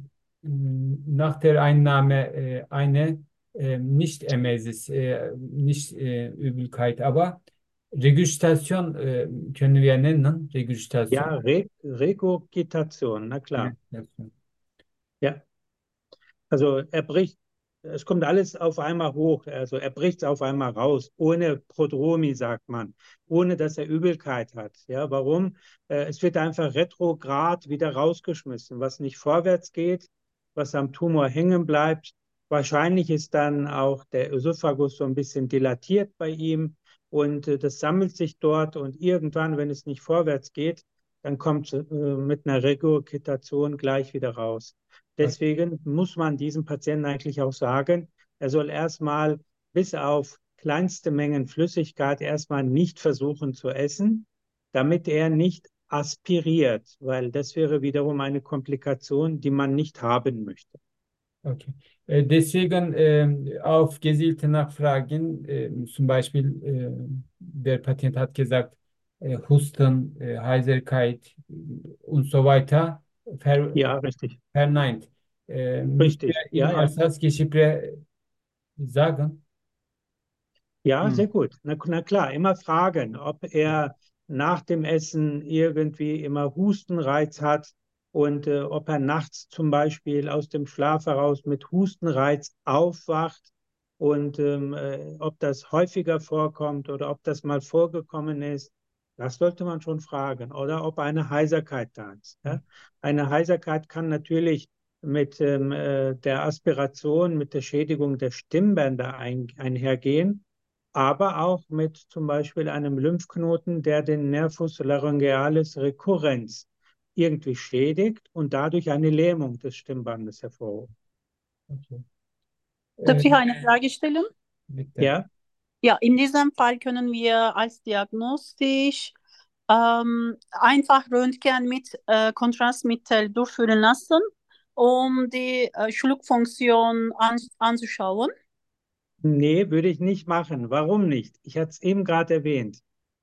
nach der Einnahme äh, eine äh, Nicht-Emesis, äh, nicht äh, Übelkeit, aber Regurgitation äh, können wir nennen, Ja, Regurgitation. Re Regurgitation, na klar. Regurgitation. Ja, also er bricht, es kommt alles auf einmal hoch, also er bricht es auf einmal raus, ohne Prodromi, sagt man, ohne dass er Übelkeit hat. Ja, warum? Äh, es wird einfach retrograd wieder rausgeschmissen, was nicht vorwärts geht, was am Tumor hängen bleibt. Wahrscheinlich ist dann auch der Ösophagus so ein bisschen dilatiert bei ihm und äh, das sammelt sich dort und irgendwann, wenn es nicht vorwärts geht, dann kommt es äh, mit einer Regurgitation gleich wieder raus. Okay. Deswegen muss man diesem Patienten eigentlich auch sagen, er soll erstmal bis auf kleinste Mengen Flüssigkeit erstmal nicht versuchen zu essen, damit er nicht aspiriert, weil das wäre wiederum eine Komplikation, die man nicht haben möchte. Okay. Äh, deswegen äh, auf gezielte Nachfragen, äh, zum Beispiel äh, der Patient hat gesagt, äh, Husten, äh, Heiserkeit äh, und so weiter, ver, Ja, richtig. verneint. Äh, müssen wir Richtig. im Ja, ja. Alsace-Gespräch sagen? Ja, Hm. sehr gut. Na, na klar, immer fragen, ob er nach dem Essen irgendwie immer Hustenreiz hat und äh, ob er nachts zum Beispiel aus dem Schlaf heraus mit Hustenreiz aufwacht und ähm, äh, ob das häufiger vorkommt oder ob das mal vorgekommen ist. Das sollte man schon fragen. Oder ob eine Heiserkeit da ist. Ja? Eine Heiserkeit kann natürlich mit ähm, äh, der Aspiration, mit der Schädigung der Stimmbänder ein, einhergehen. aber auch mit zum Beispiel einem Lymphknoten, der den Nervus laryngealis recurrens irgendwie schädigt und dadurch eine Lähmung des Stimmbandes hervorruft. Okay. Darf Äh, ich eine Frage stellen? bitte. Ja, Ja, in diesem Fall können wir als diagnostisch ähm, einfach Röntgen mit äh, Kontrastmittel durchführen lassen, um die äh, Schluckfunktion an, anzuschauen. nee, würde ich nicht machen. Warum nicht? Ich hatte es eben gerade erwähnt.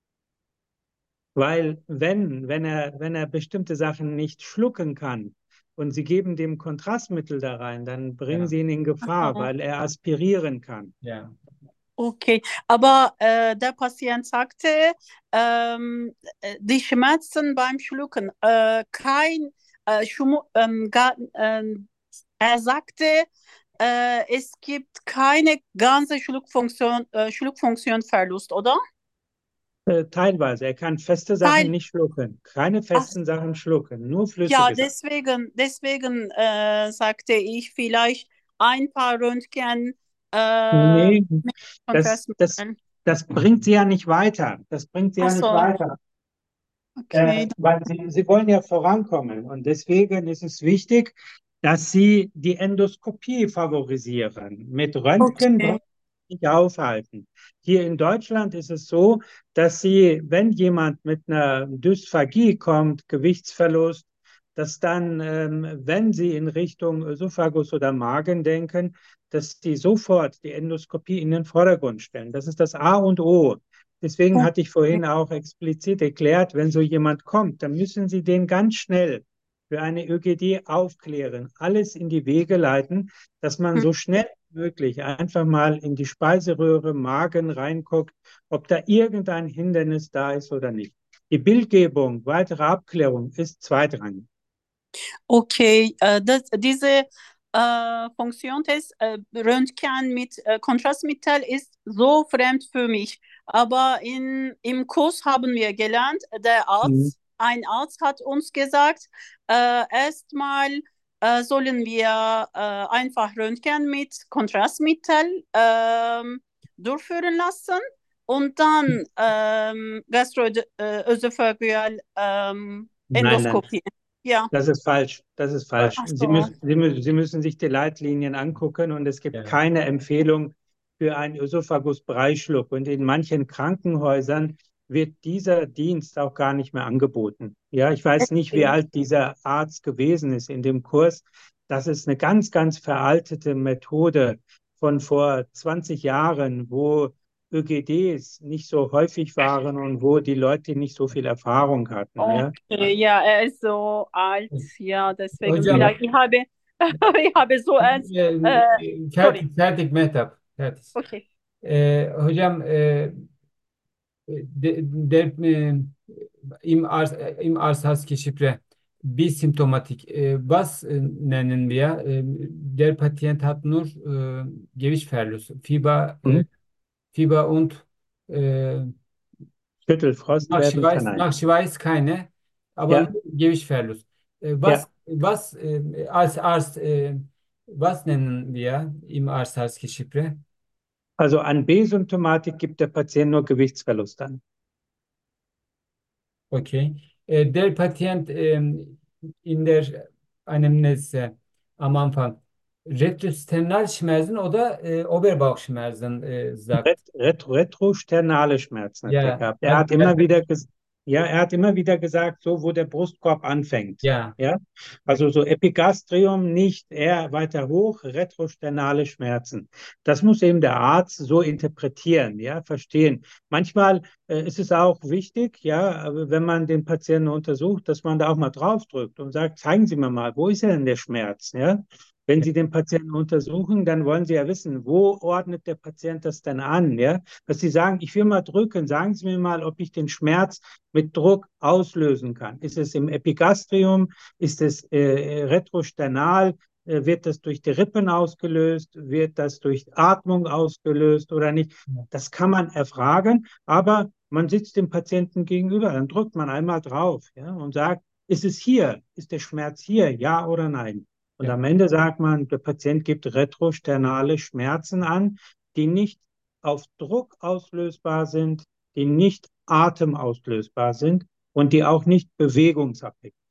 Weil wenn, wenn er, wenn er bestimmte Sachen nicht schlucken kann und Sie geben dem Kontrastmittel da rein, dann bringen Ja, Sie ihn in Gefahr, Aha. weil er aspirieren kann. ja. Okay, aber äh, der Patient sagte, ähm, äh, die Schmerzen beim Schlucken, äh, kein, äh, Schmu ähm, gar, ähm, er sagte, äh, es gibt keine ganze Schluckfunktion, äh, Schluckfunktionverlust, oder? Äh, teilweise. Er kann feste Sachen Teil, nicht schlucken. Keine ach, festen Sachen schlucken, nur ja, flüssige Sachen. deswegen, deswegen äh, sagte ich vielleicht ein paar Röntgen äh, Nee, mit das, das, Kontrastmitteln. das bringt Sie ja nicht weiter. Das bringt Sie Ach ja nicht so, weiter. Äh, okay, weil Sie, Sie wollen ja vorankommen. Und deswegen ist es wichtig, dass Sie die Endoskopie favorisieren. Mit Röntgen okay. brauchen Sie nicht aufhalten. Hier in Deutschland ist es so, dass Sie, wenn jemand mit einer Dysphagie kommt, Gewichtsverlust, dass dann, ähm, wenn Sie in Richtung Ösophagus oder Magen denken, dass Sie sofort die Endoskopie in den Vordergrund stellen. Das ist das A und O. Deswegen hatte ich Okay. vorhin auch explizit erklärt, wenn so jemand kommt, dann müssen Sie den ganz schnell für eine Ö G D aufklären, alles in die Wege leiten, dass man so schnell wie möglich einfach mal in die Speiseröhre, Magen reinguckt, ob da irgendein Hindernis da ist oder nicht. Die Bildgebung, weitere Abklärung ist zweitrangig. Okay, äh, das, diese äh, Funktion des äh, Röntgen mit äh, Kontrastmittel ist so fremd für mich. Aber in, im Kurs haben wir gelernt, der Mhm. Arzt, ein Arzt hat uns gesagt, äh, erstmal äh, sollen wir äh, einfach Röntgen mit Kontrastmittel ähm, durchführen lassen und dann ähm, gastroösophageal ähm, Nein, nein. Endoskopie. Ja. Das ist falsch. Das ist falsch. Ach Sie so. müssen, Sie müssen, Sie müssen sich die Leitlinien angucken und es gibt Ja. keine Empfehlung für einen Ösophagus-Breischluck. Und in manchen Krankenhäusern wird dieser Dienst auch gar nicht mehr angeboten. Ja, ich weiß nicht, wie Okay. alt dieser Arzt gewesen ist in dem Kurs. Das ist eine ganz, ganz veraltete Methode von vor zwanzig Jahren, wo Ö G Ds nicht so häufig waren und wo die Leute nicht so viel Erfahrung hatten. Ja. Okay, ja, er ist so alt, ja, deswegen Hocam, Ja. vielleicht, ich habe, ich habe so ernst, e, äh, e, sorry, fertig, fertig Mehtap. Fertig. okay. Ee, hocam e, de, der, e, im, arz, im Arz Husky Şifre bisymptomatik. E, was e, nennen wir? E, der Patient hat nur e, Gewichtverlust. Fieber, e, Hm? Fieber und e, Schüttelfrost werden Nachschweiß, verneint. Nachschweiß keine, aber Ja, nur Gewichtverlust. E, ja. was, was e, als Arzt, e, was nennen wir im Arz Husky Şifre? Also an B-Symptomatik gibt der Patient nur Gewichtsverlust an. Okay. Äh, der Patient ähm, in der Anamnese am Anfang Retrosternalschmerzen oder äh, Oberbauchschmerzen äh, Ret sagt. ret retrosternale Schmerzen hat er Ja, gehabt. Er hat, hat immer wieder, ges ja, er hat immer wieder gesagt, so wo der Brustkorb anfängt. ja, Ja, also so Epigastrium nicht eher weiter hoch, retrosternale Schmerzen. Das muss eben der Arzt so interpretieren, ja, verstehen. Manchmal äh, ist es auch wichtig, ja, aber wenn man den Patienten untersucht, dass man da auch mal draufdrückt und sagt, zeigen Sie mir mal, wo ist denn der Schmerz, ja? Wenn Sie den Patienten untersuchen, dann wollen Sie ja wissen, wo ordnet der Patient das denn an, ja? Dass Sie sagen, ich will mal drücken, sagen Sie mir mal, ob ich den Schmerz mit Druck auslösen kann. Ist es im Epigastrium? Ist es äh, retrosternal? Äh, wird das durch die Rippen ausgelöst? Wird das durch Atmung ausgelöst oder nicht? Das kann man erfragen, aber man sitzt dem Patienten gegenüber, dann drückt man einmal drauf, ja, und sagt, ist es hier? Ist der Schmerz hier? Ja oder nein? Und ja, am Ende sagt man, der Patient gibt retrosternale Schmerzen an, die nicht auf Druck auslösbar sind, die nicht atemauslösbar sind und die auch nicht bewegungsabhängig